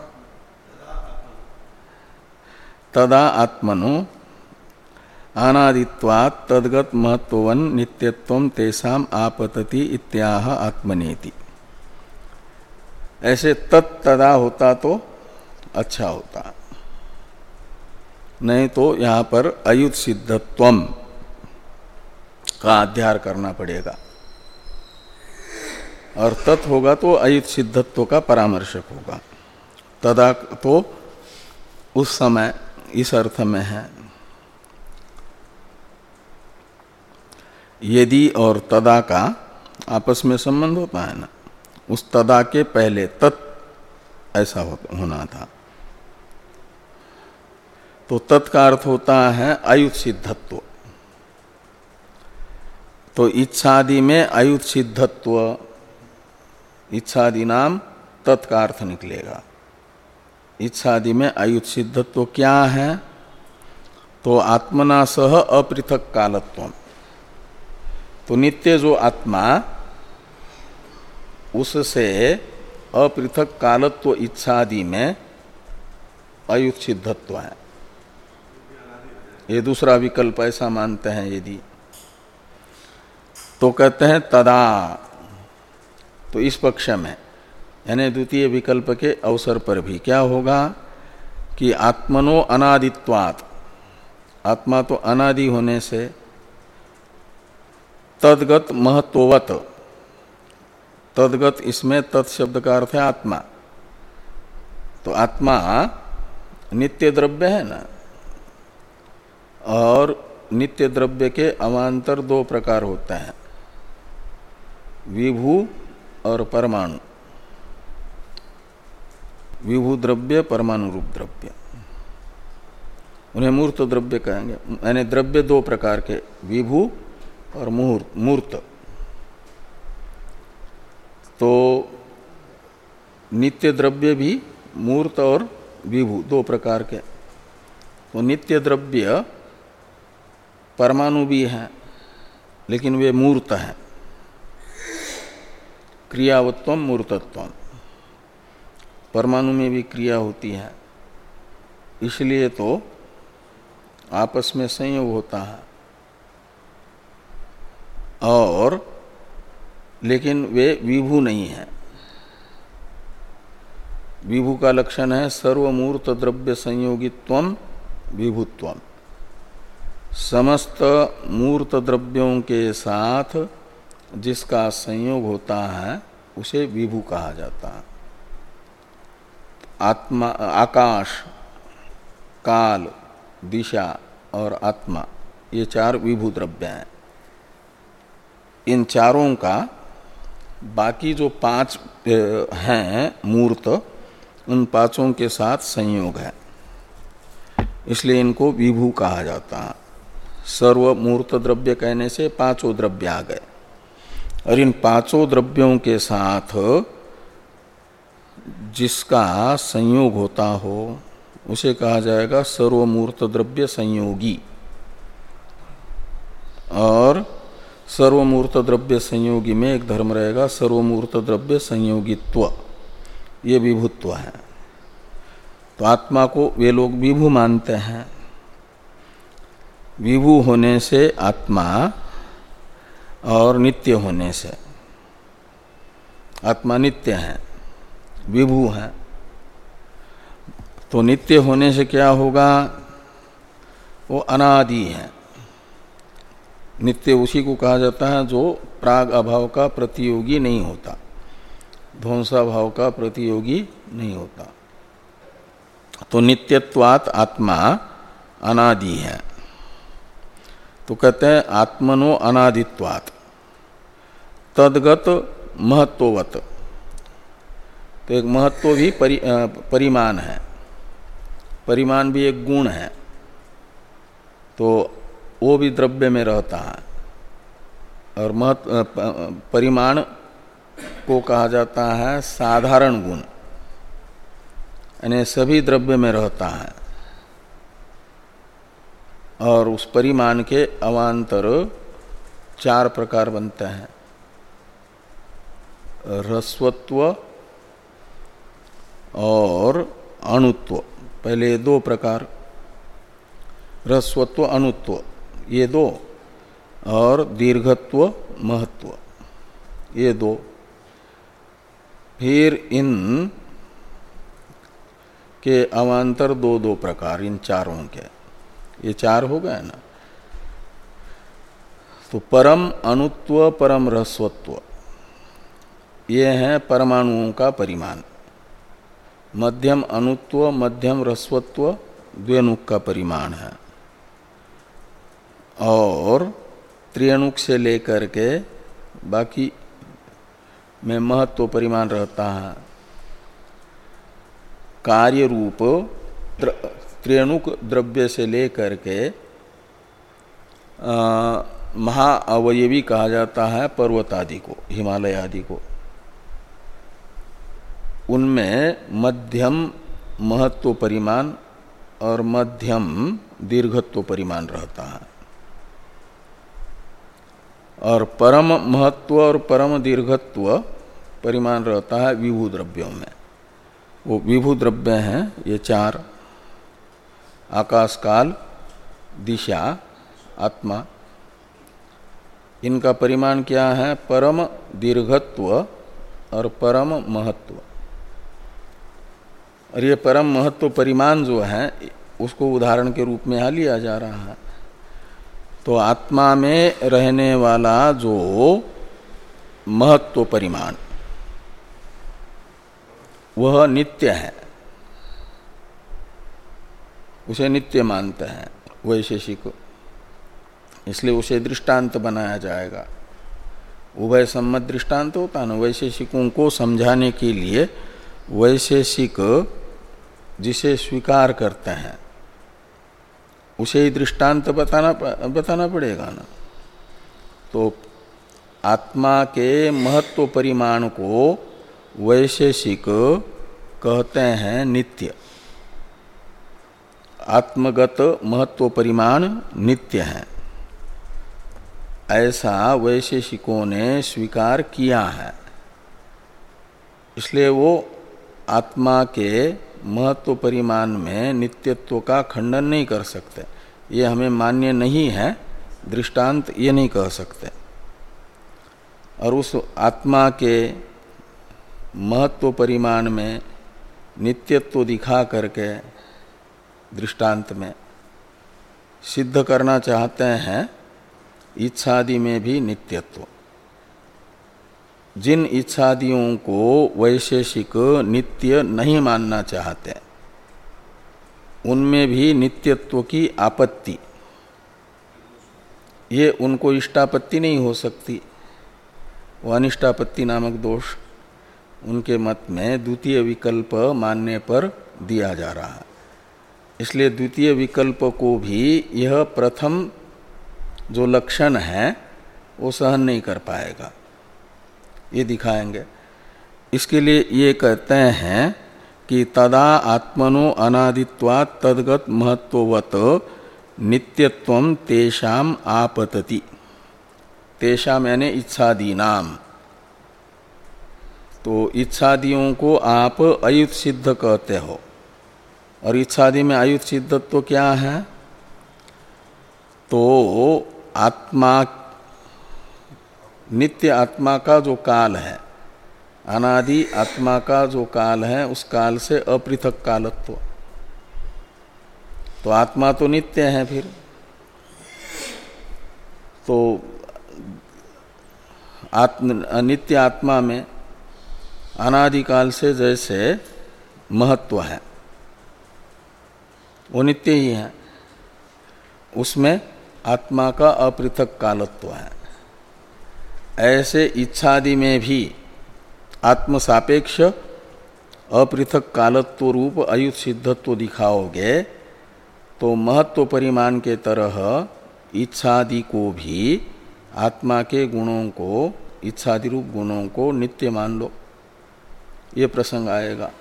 तदा आत्मनो अनादित्वात् तद्गत महत्ववन नित्यत्वम तेषाम आपतति इत्याह आत्मनेति। ऐसे तत्तदा होता तो अच्छा होता, नहीं तो यहाँ पर अयुत सिद्धत्वम का अध्यार करना पड़ेगा, और तत् होगा तो अयुत सिद्धत्व का परामर्शक होगा। तदा तो उस समय इस अर्थ में है, यदि और तदा का आपस में संबंध होता है ना, उस तदा के पहले तत् ऐसा हो, होना था, तो तत् का अर्थ होता है अयुत सिद्धत्व। तो इच्छादि में अयुत सिद्धत्व इच्छादि नाम तत्का अर्थ निकलेगा। इच्छादि में अयुत सिद्धत्व क्या है? तो आत्मना सह अपृथक कालत्व। तो नित्य जो आत्मा उससे अपृथक कालत्व इच्छादि में अयुत सिद्धत्व है। ये दूसरा विकल्प ऐसा मानते हैं यदि, तो कहते हैं तदा। तो इस पक्ष में यानी द्वितीय विकल्प के अवसर पर भी क्या होगा कि आत्मनो अनादित्वात्, आत्मा तो अनादि होने से, तद्गत महत्ववत, तद्गत इसमें तत्शब्द का अर्थ है आत्मा। तो आत्मा नित्य द्रव्य है ना, और नित्य द्रव्य के अवान्तर दो प्रकार होते हैं, विभू और परमाणु। विभू द्रव्य, परमाणु रूप द्रव्य, उन्हें मूर्त द्रव्य कहेंगे। यानी द्रव्य दो प्रकार के, विभू और मूर्त मूर्त। तो नित्य द्रव्य भी मूर्त और विभू दो प्रकार के। तो नित्य द्रव्य परमाणु भी हैं, लेकिन वे मूर्त हैं, क्रियावत्व मूर्तत्व। परमाणु में भी क्रिया होती है, इसलिए तो आपस में संयोग होता है। और लेकिन वे विभू नहीं है। विभू का लक्षण है सर्वमूर्त द्रव्य संयोगित्वम विभुत्वम। समस्त मूर्त द्रव्यों के साथ जिसका संयोग होता है उसे विभू कहा जाता है। आत्मा, आकाश, काल, दिशा और आत्मा, ये चार विभू द्रव्य हैं। इन चारों का बाकी जो पांच हैं मूर्त, उन पांचों के साथ संयोग है, इसलिए इनको विभू कहा जाता है। सर्वमूर्त द्रव्य कहने से पांचों द्रव्य आ गए, और इन पांचों द्रव्यों के साथ जिसका संयोग होता हो उसे कहा जाएगा सर्वमूर्त द्रव्य संयोगी। और सर्वमूर्त द्रव्य संयोगी में एक धर्म रहेगा सर्वमूर्त द्रव्य संयोगित्व, ये विभुत्व है। तो आत्मा को वे लोग विभू मानते हैं। विभू होने से आत्मा और नित्य होने से, आत्मा नित्य है, विभू है। तो नित्य होने से क्या होगा? वो अनादि है। नित्य उसी को कहा जाता है जो प्राग अभाव का प्रतियोगी नहीं होता, ध्वंसाभाव का प्रतियोगी नहीं होता। तो नित्यत्वात् आत्मा अनादि है। तो कहते हैं आत्मनो अनादित्वात् तद्गत महत्ववत। तो एक महत्व भी परि, परिमाण है, परिमाण भी एक गुण है। तो वो भी द्रव्य में रहता है, और महत्व परिमाण को कहा जाता है साधारण गुण, यानी सभी द्रव्य में रहता है। और उस परिमाण के अवान्तर चार प्रकार बनते हैं, रस्वत्व और अणुत्व। पहले दो प्रकार, रस्वत्व अणुत्व, ये दो, और दीर्घत्व महत्व, ये दो। फिर इन के अवान्तर दो दो प्रकार, इन चारों के, ये चार हो गए ना। तो परम अणुत्व, परम रस्वत्व, ये है परमाणुओं का परिमाण। मध्यम अणुत्व, मध्यम रस्वत्व द्व्यणुक का परिमाण है। और त्रिअणुक से लेकर के बाकी में महत्व परिमाण रहता है। कार्य रूप त्रिअणुक द्रव्य से लेकर के महाअवयवी कहा जाता है पर्वत आदि को, हिमालय आदि को। उनमें मध्यम महत्व परिमाण और मध्यम दीर्घत्व परिमाण रहता है, और परम महत्व और परम दीर्घत्व परिमाण रहता है विभू द्रव्यों में। वो विभू द्रव्य हैं ये चार: आकाश, काल, दिशा, आत्मा। इनका परिमाण क्या है? परम दीर्घत्व और परम महत्व। और ये परम महत्व परिमाण जो है उसको उदाहरण के रूप में यहाँ लिया जा रहा है। तो आत्मा में रहने वाला जो महत्व परिमाण वह नित्य है, उसे नित्य मानते हैं वैशेषिक, इसलिए उसे दृष्टांत बनाया जाएगा। उभय सम्मत दृष्टांत होता है ना, वैशेषिकों को समझाने के लिए वैशेषिक जिसे स्वीकार करते हैं उसे ही दृष्टांत बताना बताना पड़ेगा ना। तो आत्मा के महत्व परिमाण को वैशेषिक कहते हैं नित्य। आत्मगत महत्व परिमाण नित्य है, ऐसा वैशेषिकों ने स्वीकार किया है। इसलिए वो आत्मा के महत्व परिमाण में नित्यत्व का खंडन नहीं कर सकते। ये हमें मान्य नहीं है, दृष्टांत ये नहीं कह सकते। और उस आत्मा के महत्व परिमाण में नित्यत्व दिखा करके दृष्टांत में सिद्ध करना चाहते हैं इच्छादि में भी नित्यत्व। जिन इच्छादियों को वैशेषिक नित्य नहीं मानना चाहते उनमें भी नित्यत्व की आपत्ति, ये उनको इष्टापत्ति नहीं हो सकती। वो अनिष्टापत्ति नामक दोष उनके मत में द्वितीय विकल्प मानने पर दिया जा रहा है। इसलिए द्वितीय विकल्प को भी यह प्रथम जो लक्षण है वो सहन नहीं कर पाएगा, ये दिखाएंगे। इसके लिए ये कहते हैं कि तदा आत्मनो अनादित्वात् तद्गत महत्ववत् नित्यत्वं तेषाम आपतति। तेषाम यानी इच्छादीनाम। तो इच्छादियों को आप अयुत सिद्ध कहते हो, और इच्छादि में अयुत सिद्धत्व क्या है? तो आत्मा, नित्य आत्मा का जो काल है, अनादि आत्मा का जो काल है, उस काल से अपृथक कालत्व। तो आत्मा तो नित्य है। फिर तो आत्म नित्य आत्मा में अनादिकाल से जैसे महत्व है वो नित्य ही है, उसमें आत्मा का अपृथक कालत्व है। ऐसे इच्छादि में भी आत्म सापेक्ष अपृथक कालत्व रूप अयुत सिद्धत्व दिखाओगे तो महत्व परिमाण के तरह इच्छादि को भी आत्मा के गुणों को, इच्छादि रूप गुणों को नित्य मान लो, ये प्रसंग आएगा।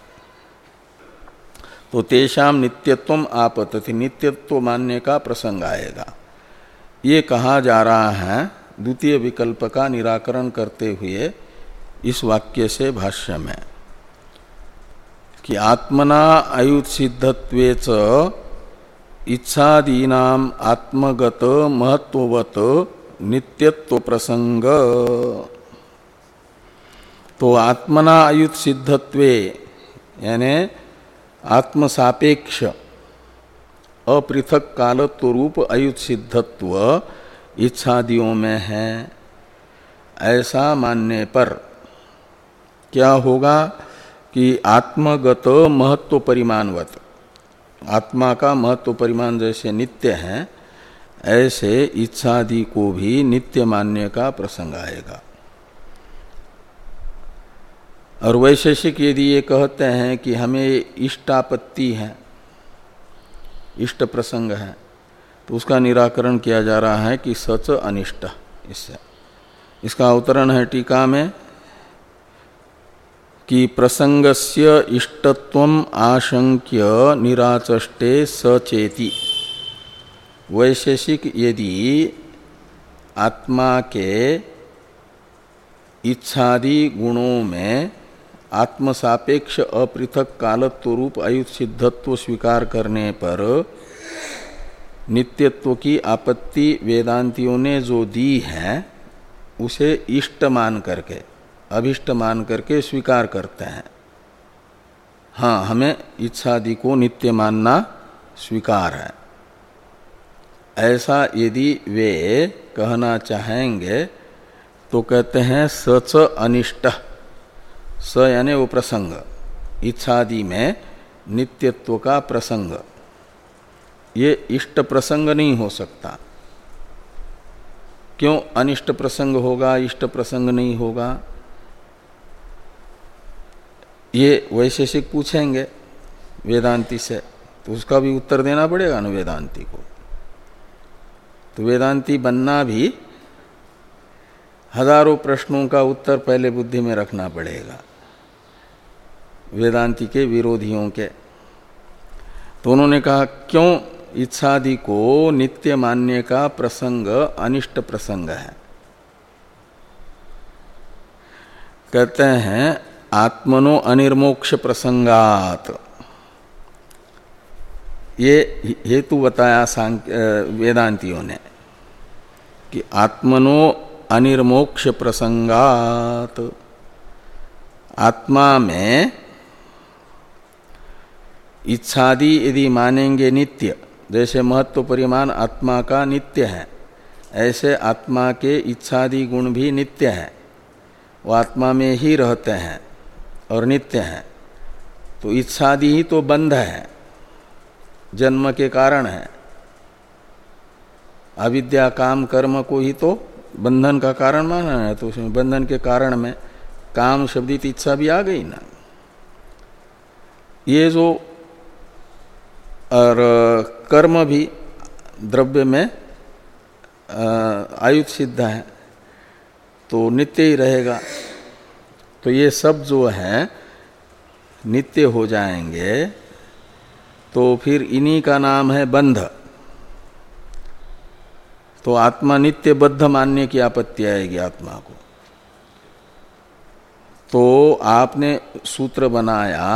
तो तेषाम नित्यत्वम आपतति, नित्यत्व मानने का प्रसंग आएगा। ये कहा जा रहा है द्वितीय विकल्प का निराकरण करते हुए इस वाक्य से भाष्य में कि आत्मना अयुत सिद्धत्वे च इच्छादीनाम आत्मगत महत्ववत नित्यत्व प्रसंग। तो आत्मना अयुत सिद्धत्वे यानी आत्मसापेक्ष अपृथक कालत्व रूप अयुत सिद्धत्व इच्छादियों में है, ऐसा मानने पर क्या होगा कि आत्मगत महत्व परिमाणवत, आत्मा का महत्व परिमाण जैसे नित्य है ऐसे इच्छादि को भी नित्य मानने का प्रसंग आएगा। और वैशेषिक यदि ये कहते हैं कि हमें इष्टापत्ति है, इष्ट प्रसंग है, तो उसका निराकरण किया जा रहा है कि सच अनिष्ट। इससे इसका अवतरण है टीका में कि प्रसंगस्य इष्टत्वम आशंक्य निराचष्टे सचेति। वैशेषिक यदि आत्मा के इच्छादि गुणों में आत्मसापेक्ष अपृथक कालत्व रूप अयुत सिद्धत्व स्वीकार करने पर नित्यत्व की आपत्ति वेदांतियों ने जो दी है उसे इष्ट मान करके, अभिष्ट मान करके स्वीकार करते हैं। हाँ, हमें इच्छादि को नित्य मानना स्वीकार है, ऐसा यदि वे कहना चाहेंगे तो कहते हैं सच अनिष्ट। स यानी वो प्रसंग, इच्छादि में नित्यत्व का प्रसंग, ये इष्ट प्रसंग नहीं हो सकता। क्यों अनिष्ट प्रसंग होगा, इष्ट प्रसंग नहीं होगा? ये वैशेषिक पूछेंगे वेदांती से, तो उसका भी उत्तर देना पड़ेगा ना वेदांती को। तो वेदांती बनना भी हजारों प्रश्नों का उत्तर पहले बुद्धि में रखना पड़ेगा वेदांती के विरोधियों के। तो उन्होंने कहा क्यों इच्छादि को नित्य मानने का प्रसंग अनिष्ट प्रसंग है? कहते हैं आत्मनो अनिर्मोक्ष प्रसंगात। ये हेतु बताया वेदांतियों ने कि आत्मनो अनिर्मोक्ष प्रसंगात, आत्मा में इच्छादि यदि मानेंगे नित्य, जैसे महत्व परिमाण आत्मा का नित्य है, ऐसे आत्मा के इच्छादि गुण भी नित्य हैं, वो आत्मा में ही रहते हैं और नित्य हैं। तो इच्छादि ही तो बंध है, जन्म के कारण है। अविद्या काम कर्म को ही तो बंधन का कारण माना है, तो उसमें बंधन के कारण में काम शब्दित इच्छा भी आ गई ना। ये जो और कर्म भी द्रव्य में आयुत सिद्ध है तो नित्य ही रहेगा। तो ये सब जो है नित्य हो जाएंगे, तो फिर इन्हीं का नाम है बंध। तो आत्मा नित्य बद्ध मानने की आपत्ति आएगी आत्मा को। तो आपने सूत्र बनाया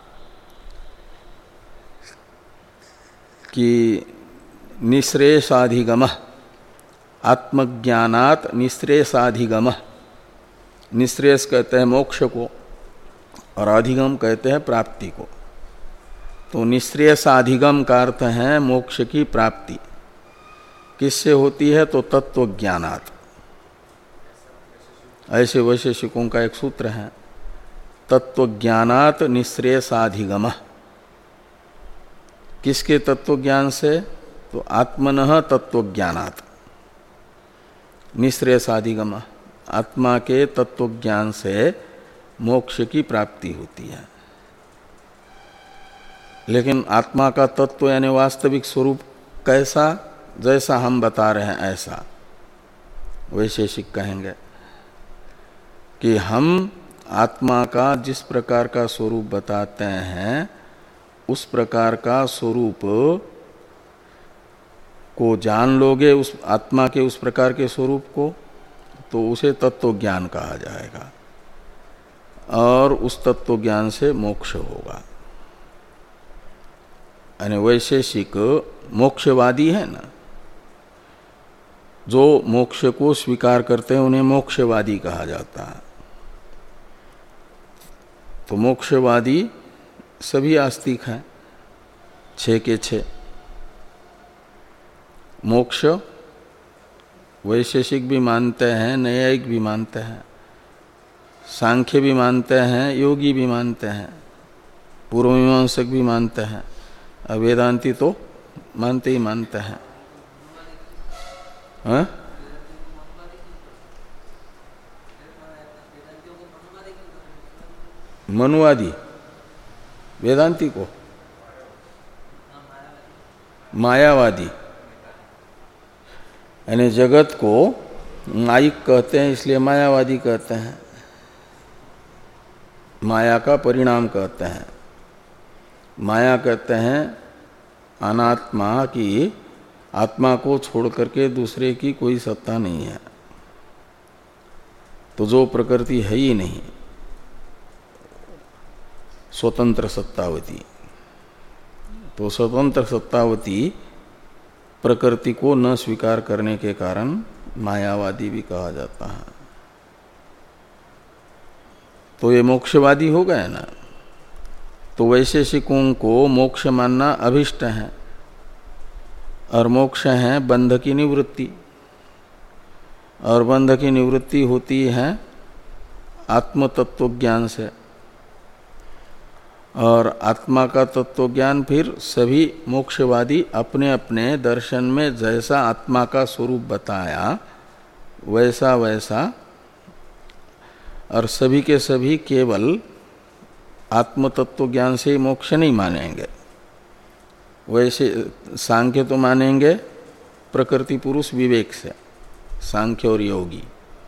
कि निःश्रेयसाधिगम, आत्मज्ञानात् निःश्रेयसाधिगम। निःश्रेयस कहते हैं मोक्ष को और अधिगम कहते हैं प्राप्ति को। तो निःश्रेयसाधिगम का अर्थ है मोक्ष की प्राप्ति। किससे होती है? तो तत्व ज्ञानात्। ऐसे वैशेषिकों का एक सूत्र है, तत्व ज्ञानात् निःश्रेयसाधिगम। किसके तत्व ज्ञान से? तो आत्मनः तत्व ज्ञानात् निःश्रेयसाधिगम। आत्मा के तत्व ज्ञान से मोक्ष की प्राप्ति होती है। लेकिन आत्मा का तत्व यानी वास्तविक स्वरूप कैसा? जैसा हम बता रहे हैं ऐसा वैशेषिक कहेंगे कि हम आत्मा का जिस प्रकार का स्वरूप बताते हैं उस प्रकार का स्वरूप को जान लोगे, उस आत्मा के उस प्रकार के स्वरूप को, तो उसे तत्व ज्ञान कहा जाएगा और उस तत्व ज्ञान से मोक्ष होगा। यानी वैशेषिक मोक्षवादी है ना, जो मोक्ष को स्वीकार करते हैं उन्हें मोक्षवादी कहा जाता है। तो मोक्षवादी सभी आस्तिक हैं, छह के छह। मोक्ष वैशेषिक भी मानते हैं, न्यायिक भी मानते हैं, सांख्य भी मानते हैं, योगी भी मानते हैं, पूर्व मीमांसक भी मानते हैं, वेदांती तो मानते ही मानते हैं। हाँ? मनुवादी वेदांती को मायावादी, यानी जगत को माइक कहते हैं इसलिए मायावादी कहते हैं। माया का परिणाम कहते हैं। माया कहते हैं अनात्मा की, आत्मा को छोड़ करके दूसरे की कोई सत्ता नहीं है। तो जो प्रकृति है ही नहीं, स्वतंत्र सत्तावती, तो स्वतंत्र सत्तावती प्रकृति को न स्वीकार करने के कारण मायावादी भी कहा जाता है। तो ये मोक्षवादी हो गए ना। तो वैशेषिकों को मोक्ष मानना अभिष्ट है, और मोक्ष है बंध की निवृत्ति, और बंध की निवृत्ति होती है आत्म तत्व ज्ञान से। और आत्मा का तत्व ज्ञान फिर सभी मोक्षवादी अपने अपने दर्शन में जैसा आत्मा का स्वरूप बताया वैसा वैसा, और सभी के सभी केवल आत्म तत्व ज्ञान से ही मोक्ष नहीं मानेंगे। वैसे सांख्य तो मानेंगे प्रकृति पुरुष विवेक से, सांख्य और योगी।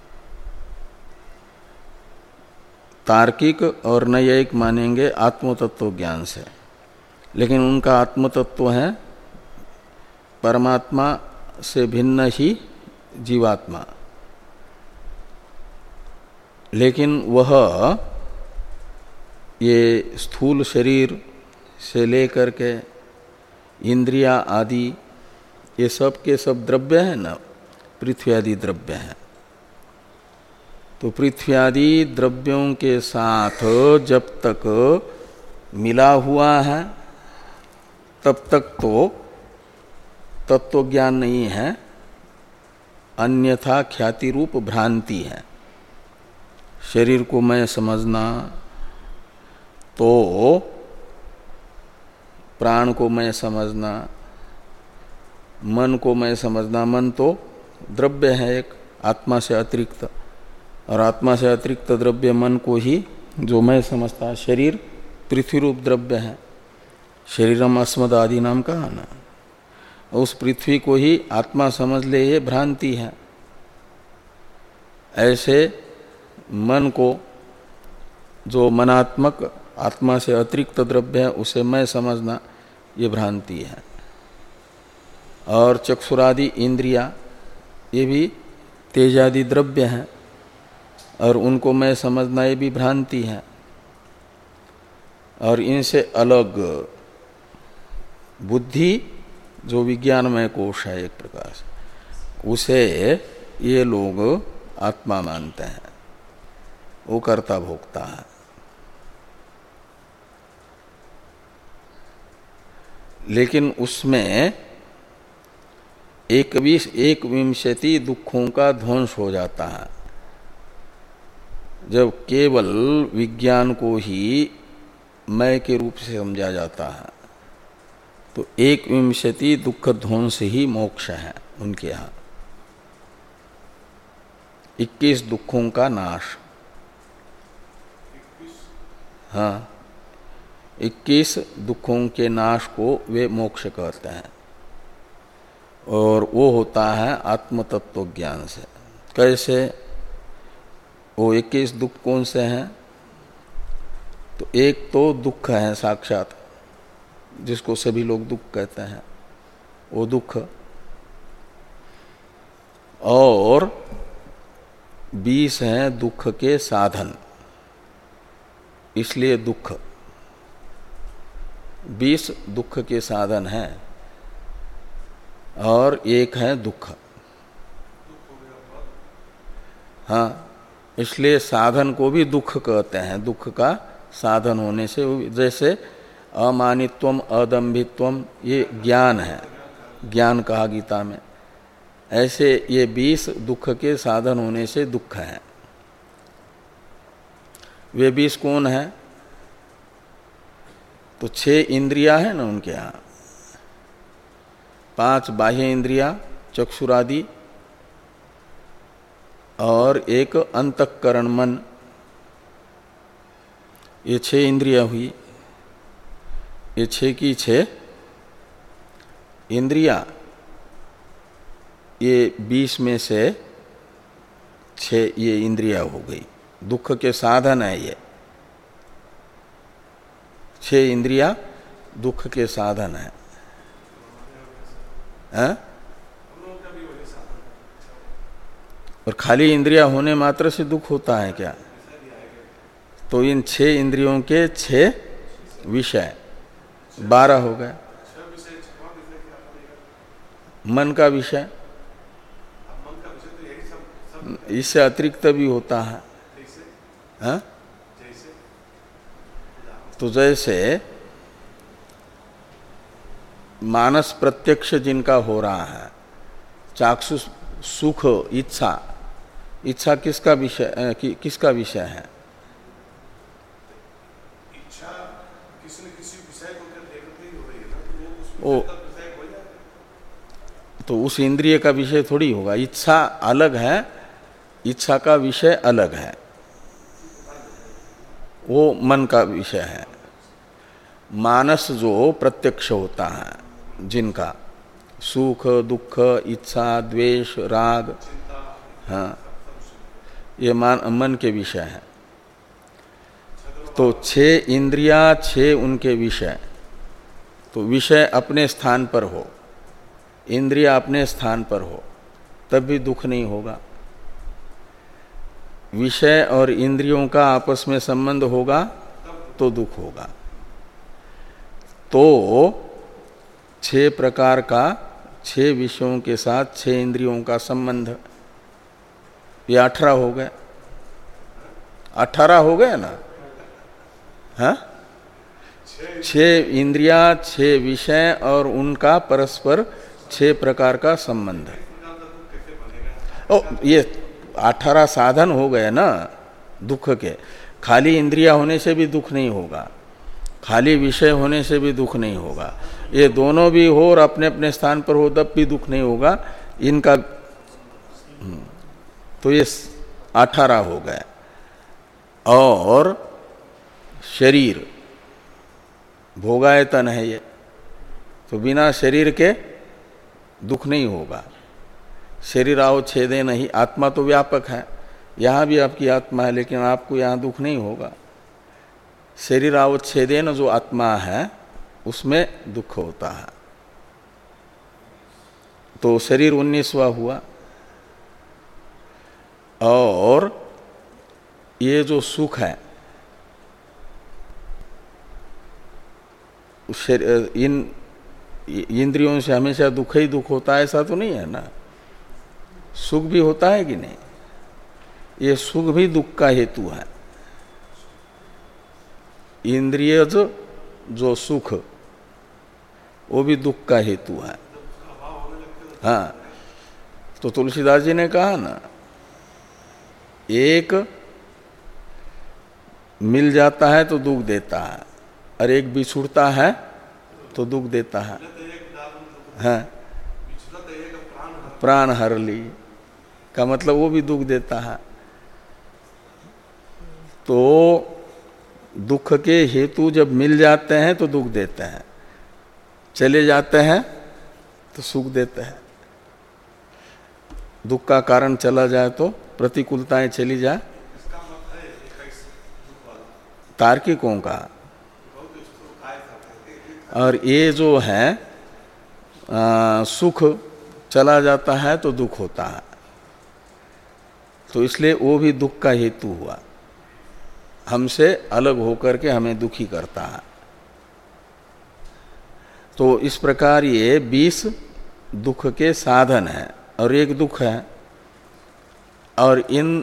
तार्किक और नैयायिक मानेंगे आत्म तत्व ज्ञान से, लेकिन उनका आत्म तत्व है परमात्मा से भिन्न ही जीवात्मा। लेकिन वह ये स्थूल शरीर से लेकर के इंद्रिया आदि ये सब के सब द्रव्य है ना, पृथ्वी आदि द्रव्य हैं। तो पृथ्वी आदि द्रव्यों के साथ जब तक मिला हुआ है तब तक तो तत्व ज्ञान नहीं है, अन्यथा ख्याति रूप भ्रांति है। शरीर को मैं समझना, तो प्राण को मैं समझना, मन को मैं समझना। मन तो द्रव्य है एक आत्मा से अतिरिक्त, और आत्मा से अतिरिक्त द्रव्य मन को ही जो मैं समझता है। शरीर पृथ्वी रूप द्रव्य है, शरीरम अस्मद आदि नाम कहा ना। उस पृथ्वी को ही आत्मा समझ ले, ये भ्रांति है। ऐसे मन को जो मनात्मक आत्मा से अतिरिक्त द्रव्य है उसे मैं समझना, ये भ्रांति है। और चक्षुरादि इंद्रिया ये भी तेजादि द्रव्य हैं, और उनको मैं समझना ये भी भ्रांति है। और इनसे अलग बुद्धि जो विज्ञानमय कोश है एक प्रकार से, उसे ये लोग आत्मा मानते हैं, वो कर्ता भोक्ता है। लेकिन उसमें एक बीस एक विंशति दुखों का ध्वंस हो जाता है जब केवल विज्ञान को ही मैं के रूप से समझा जाता है। तो एक विंशति दुख ध्वंस ही मोक्ष है उनके यहाँ। इक्कीस दुखों का नाश, हाँ, इक्कीस दुखों के नाश को वे मोक्ष कहते हैं, और वो होता है आत्म तत्व ज्ञान से। कैसे? वो इक्कीस दुख कौन से हैं? तो एक तो दुख है साक्षात, जिसको सभी लोग दुख कहते हैं, वो दुख। और बीस हैं दुख के साधन, इसलिए दुख। बीस दुख के साधन हैं और एक है दुख। हाँ, इसलिए साधन को भी दुख कहते हैं, दुख का साधन होने से। जैसे अमानित्वम अदम्भित्वम ये ज्ञान है, ज्ञान कहा गीता में, ऐसे ये बीस दुख के साधन होने से दुख है। वे बीस कौन है? तो छह इंद्रिया है ना उनके यहाँ, पांच बाह्य इंद्रिया चक्षुरादि, और एक अंतःकरण मन, ये छह इंद्रिया हुई। ये छह की छह इंद्रिया, ये बीस में से छह ये इंद्रिया हो गई। दुख के साधन है ये, छह इंद्रियां दुख के साधन है, है? और खाली इंद्रियां होने मात्र से दुख होता है क्या? तो इन छह इंद्रियों के छह विषय बारह हो गए। मन का विषय इससे अतिरिक्त भी होता है, है? तो जैसे मानस प्रत्यक्ष जिनका हो रहा है, चाक्षु सुख इच्छा, इच्छा किसका विषय कि, किसका विषय है? इच्छा किसी न किसी विषय को देखते ही हो रही है ना, तो वो उस तो उस इंद्रिय का विषय थोड़ी होगा। इच्छा अलग है, इच्छा का विषय अलग है, वो मन का विषय है। मानस जो प्रत्यक्ष होता है जिनका, सुख दुख इच्छा द्वेष राग, हाँ, ये मान मन के विषय है। तो छह इंद्रियां छह उनके विषय, तो विषय अपने स्थान पर हो, इंद्रिया अपने स्थान पर हो, तब भी दुख नहीं होगा। विषय और इंद्रियों का आपस में संबंध होगा तो दुख होगा। तो छह प्रकार का छह विषयों के साथ छह इंद्रियों का संबंध, ये अठारह हो गए, अठारह हो गए ना, हाँ? छह इंद्रियां छह विषय और उनका परस्पर छह प्रकार का संबंध। ओ, ये अठारह साधन हो गए ना दुख के। खाली इंद्रियां होने से भी दुख नहीं होगा, खाली विषय होने से भी दुख नहीं होगा। ये दोनों भी हो और अपने अपने स्थान पर हो तब भी दुख नहीं होगा। इनका तो ये अठारह हो गए। और शरीर भोगायतन है ये, तो बिना शरीर के दुख नहीं होगा। शरीर आओ छेदे नहीं, आत्मा तो व्यापक है, यहाँ भी आपकी आत्मा है, लेकिन आपको यहाँ दुख नहीं होगा। शरीर आओ छेदे न जो आत्मा है उसमें दुख होता है। तो शरीर उन्नीसवां हुआ। और ये जो सुख है, इन इंद्रियों से हमेशा दुख ही दुख होता है ऐसा तो नहीं है ना, सुख भी होता है कि नहीं? ये सुख भी दुख का हेतु है। इंद्रिय जो, जो सुख वो भी दुख का हेतु है। हाँ, तो तुलसीदास जी ने कहा ना, एक मिल जाता है तो दुख देता है, और एक बिछुड़ता है तो दुख देता है। हाँ, प्राण हर ली का मतलब वो भी दुख देता है। तो दुख के हेतु जब मिल जाते हैं तो दुख देते हैं, चले जाते हैं तो सुख देते हैं। दुख का कारण चला जाए तो प्रतिकूलताएं चली जाए। तार्किकों का। और ये जो है आ, सुख चला जाता है तो दुख होता है, तो इसलिए वो भी दुख का हेतु हुआ, हमसे अलग होकर के हमें दुखी करता है। तो इस प्रकार ये बीस दुख के साधन हैं और एक दुख है। और इन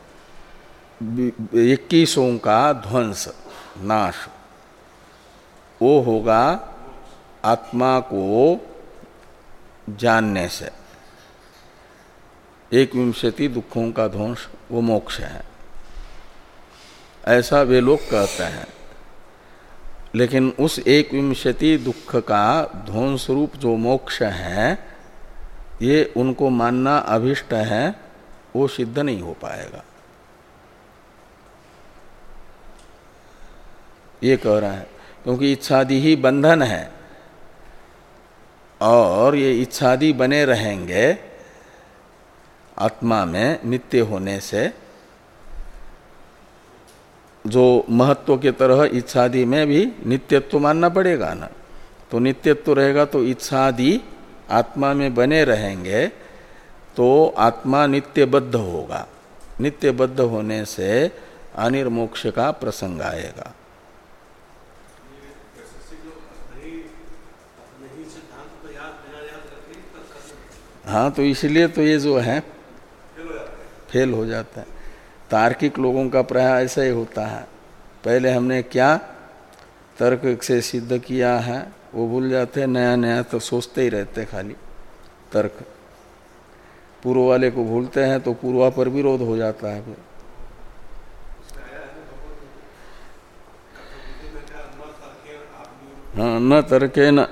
इक्कीसों का ध्वंस नाश वो होगा आत्मा को जानने से। एक विंशति दुखों का ध्वंस वो मोक्ष है, ऐसा वे लोग कहते हैं। लेकिन उस एक विंशति दुख का ध्वंस रूप जो मोक्ष है, ये उनको मानना अभिष्ट है, वो सिद्ध नहीं हो पाएगा, ये कह रहा है। क्योंकि इच्छादि ही बंधन है, और ये इच्छादि बने रहेंगे आत्मा में नित्य होने से। जो महत्व के तरह इच्छादि में भी नित्यत्व मानना पड़ेगा ना। तो नित्यत्व रहेगा तो इच्छादि आत्मा में बने रहेंगे तो आत्मा नित्यबद्ध होगा। नित्यबद्ध होने से अनिर्मोक्ष का प्रसंग आएगा। हाँ, तो इसलिए तो ये जो है फेल हो जाता है। तार्किक लोगों का प्राय ऐसा ही होता है, पहले हमने क्या तर्क से सिद्ध किया है वो भूल जाते हैं, नया नया तो सोचते ही रहते खाली तर्क। पूर्व वाले को भूलते हैं तो पूर्वा पर विरोध हो जाता है फिर। हाँ, न तर्के न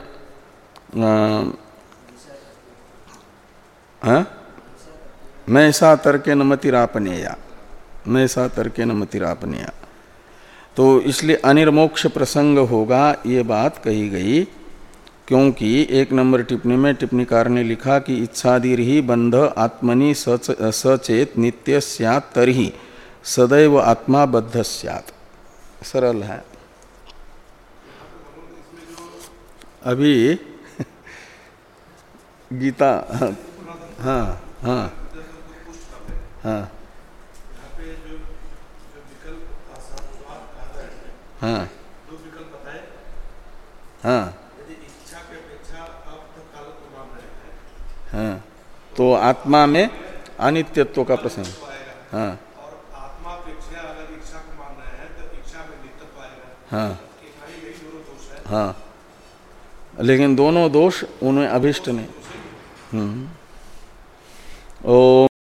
हाँ नैसा तर्के न मतिरापनेया, नैसा तर्के न मतिरापनेया। तो इसलिए अनिर्मोक्ष प्रसंग होगा ये बात कही गई, क्योंकि एक नंबर टिप्पणी में टिप्पणीकार ने लिखा कि इच्छादिर ही बंध आत्मनि सचेत नित्य स्यात् तर्हि सदैव आत्मा बद्ध स्यात्। सरल है। अभी गीता हाँ हाँ हाँ हाँ हाँ हाँ, तो आत्मा में अनित्यत्व का प्रसंग। हाँ और आत्मा अपेक्षा अगर इच्छा को मान रहे हैं तो इच्छा में नित्यत्व आएगा। हाँ यही दोनों दोष है। हाँ, लेकिन दोनों दोष उन्हें अभिष्ट नहीं। हम्म ओ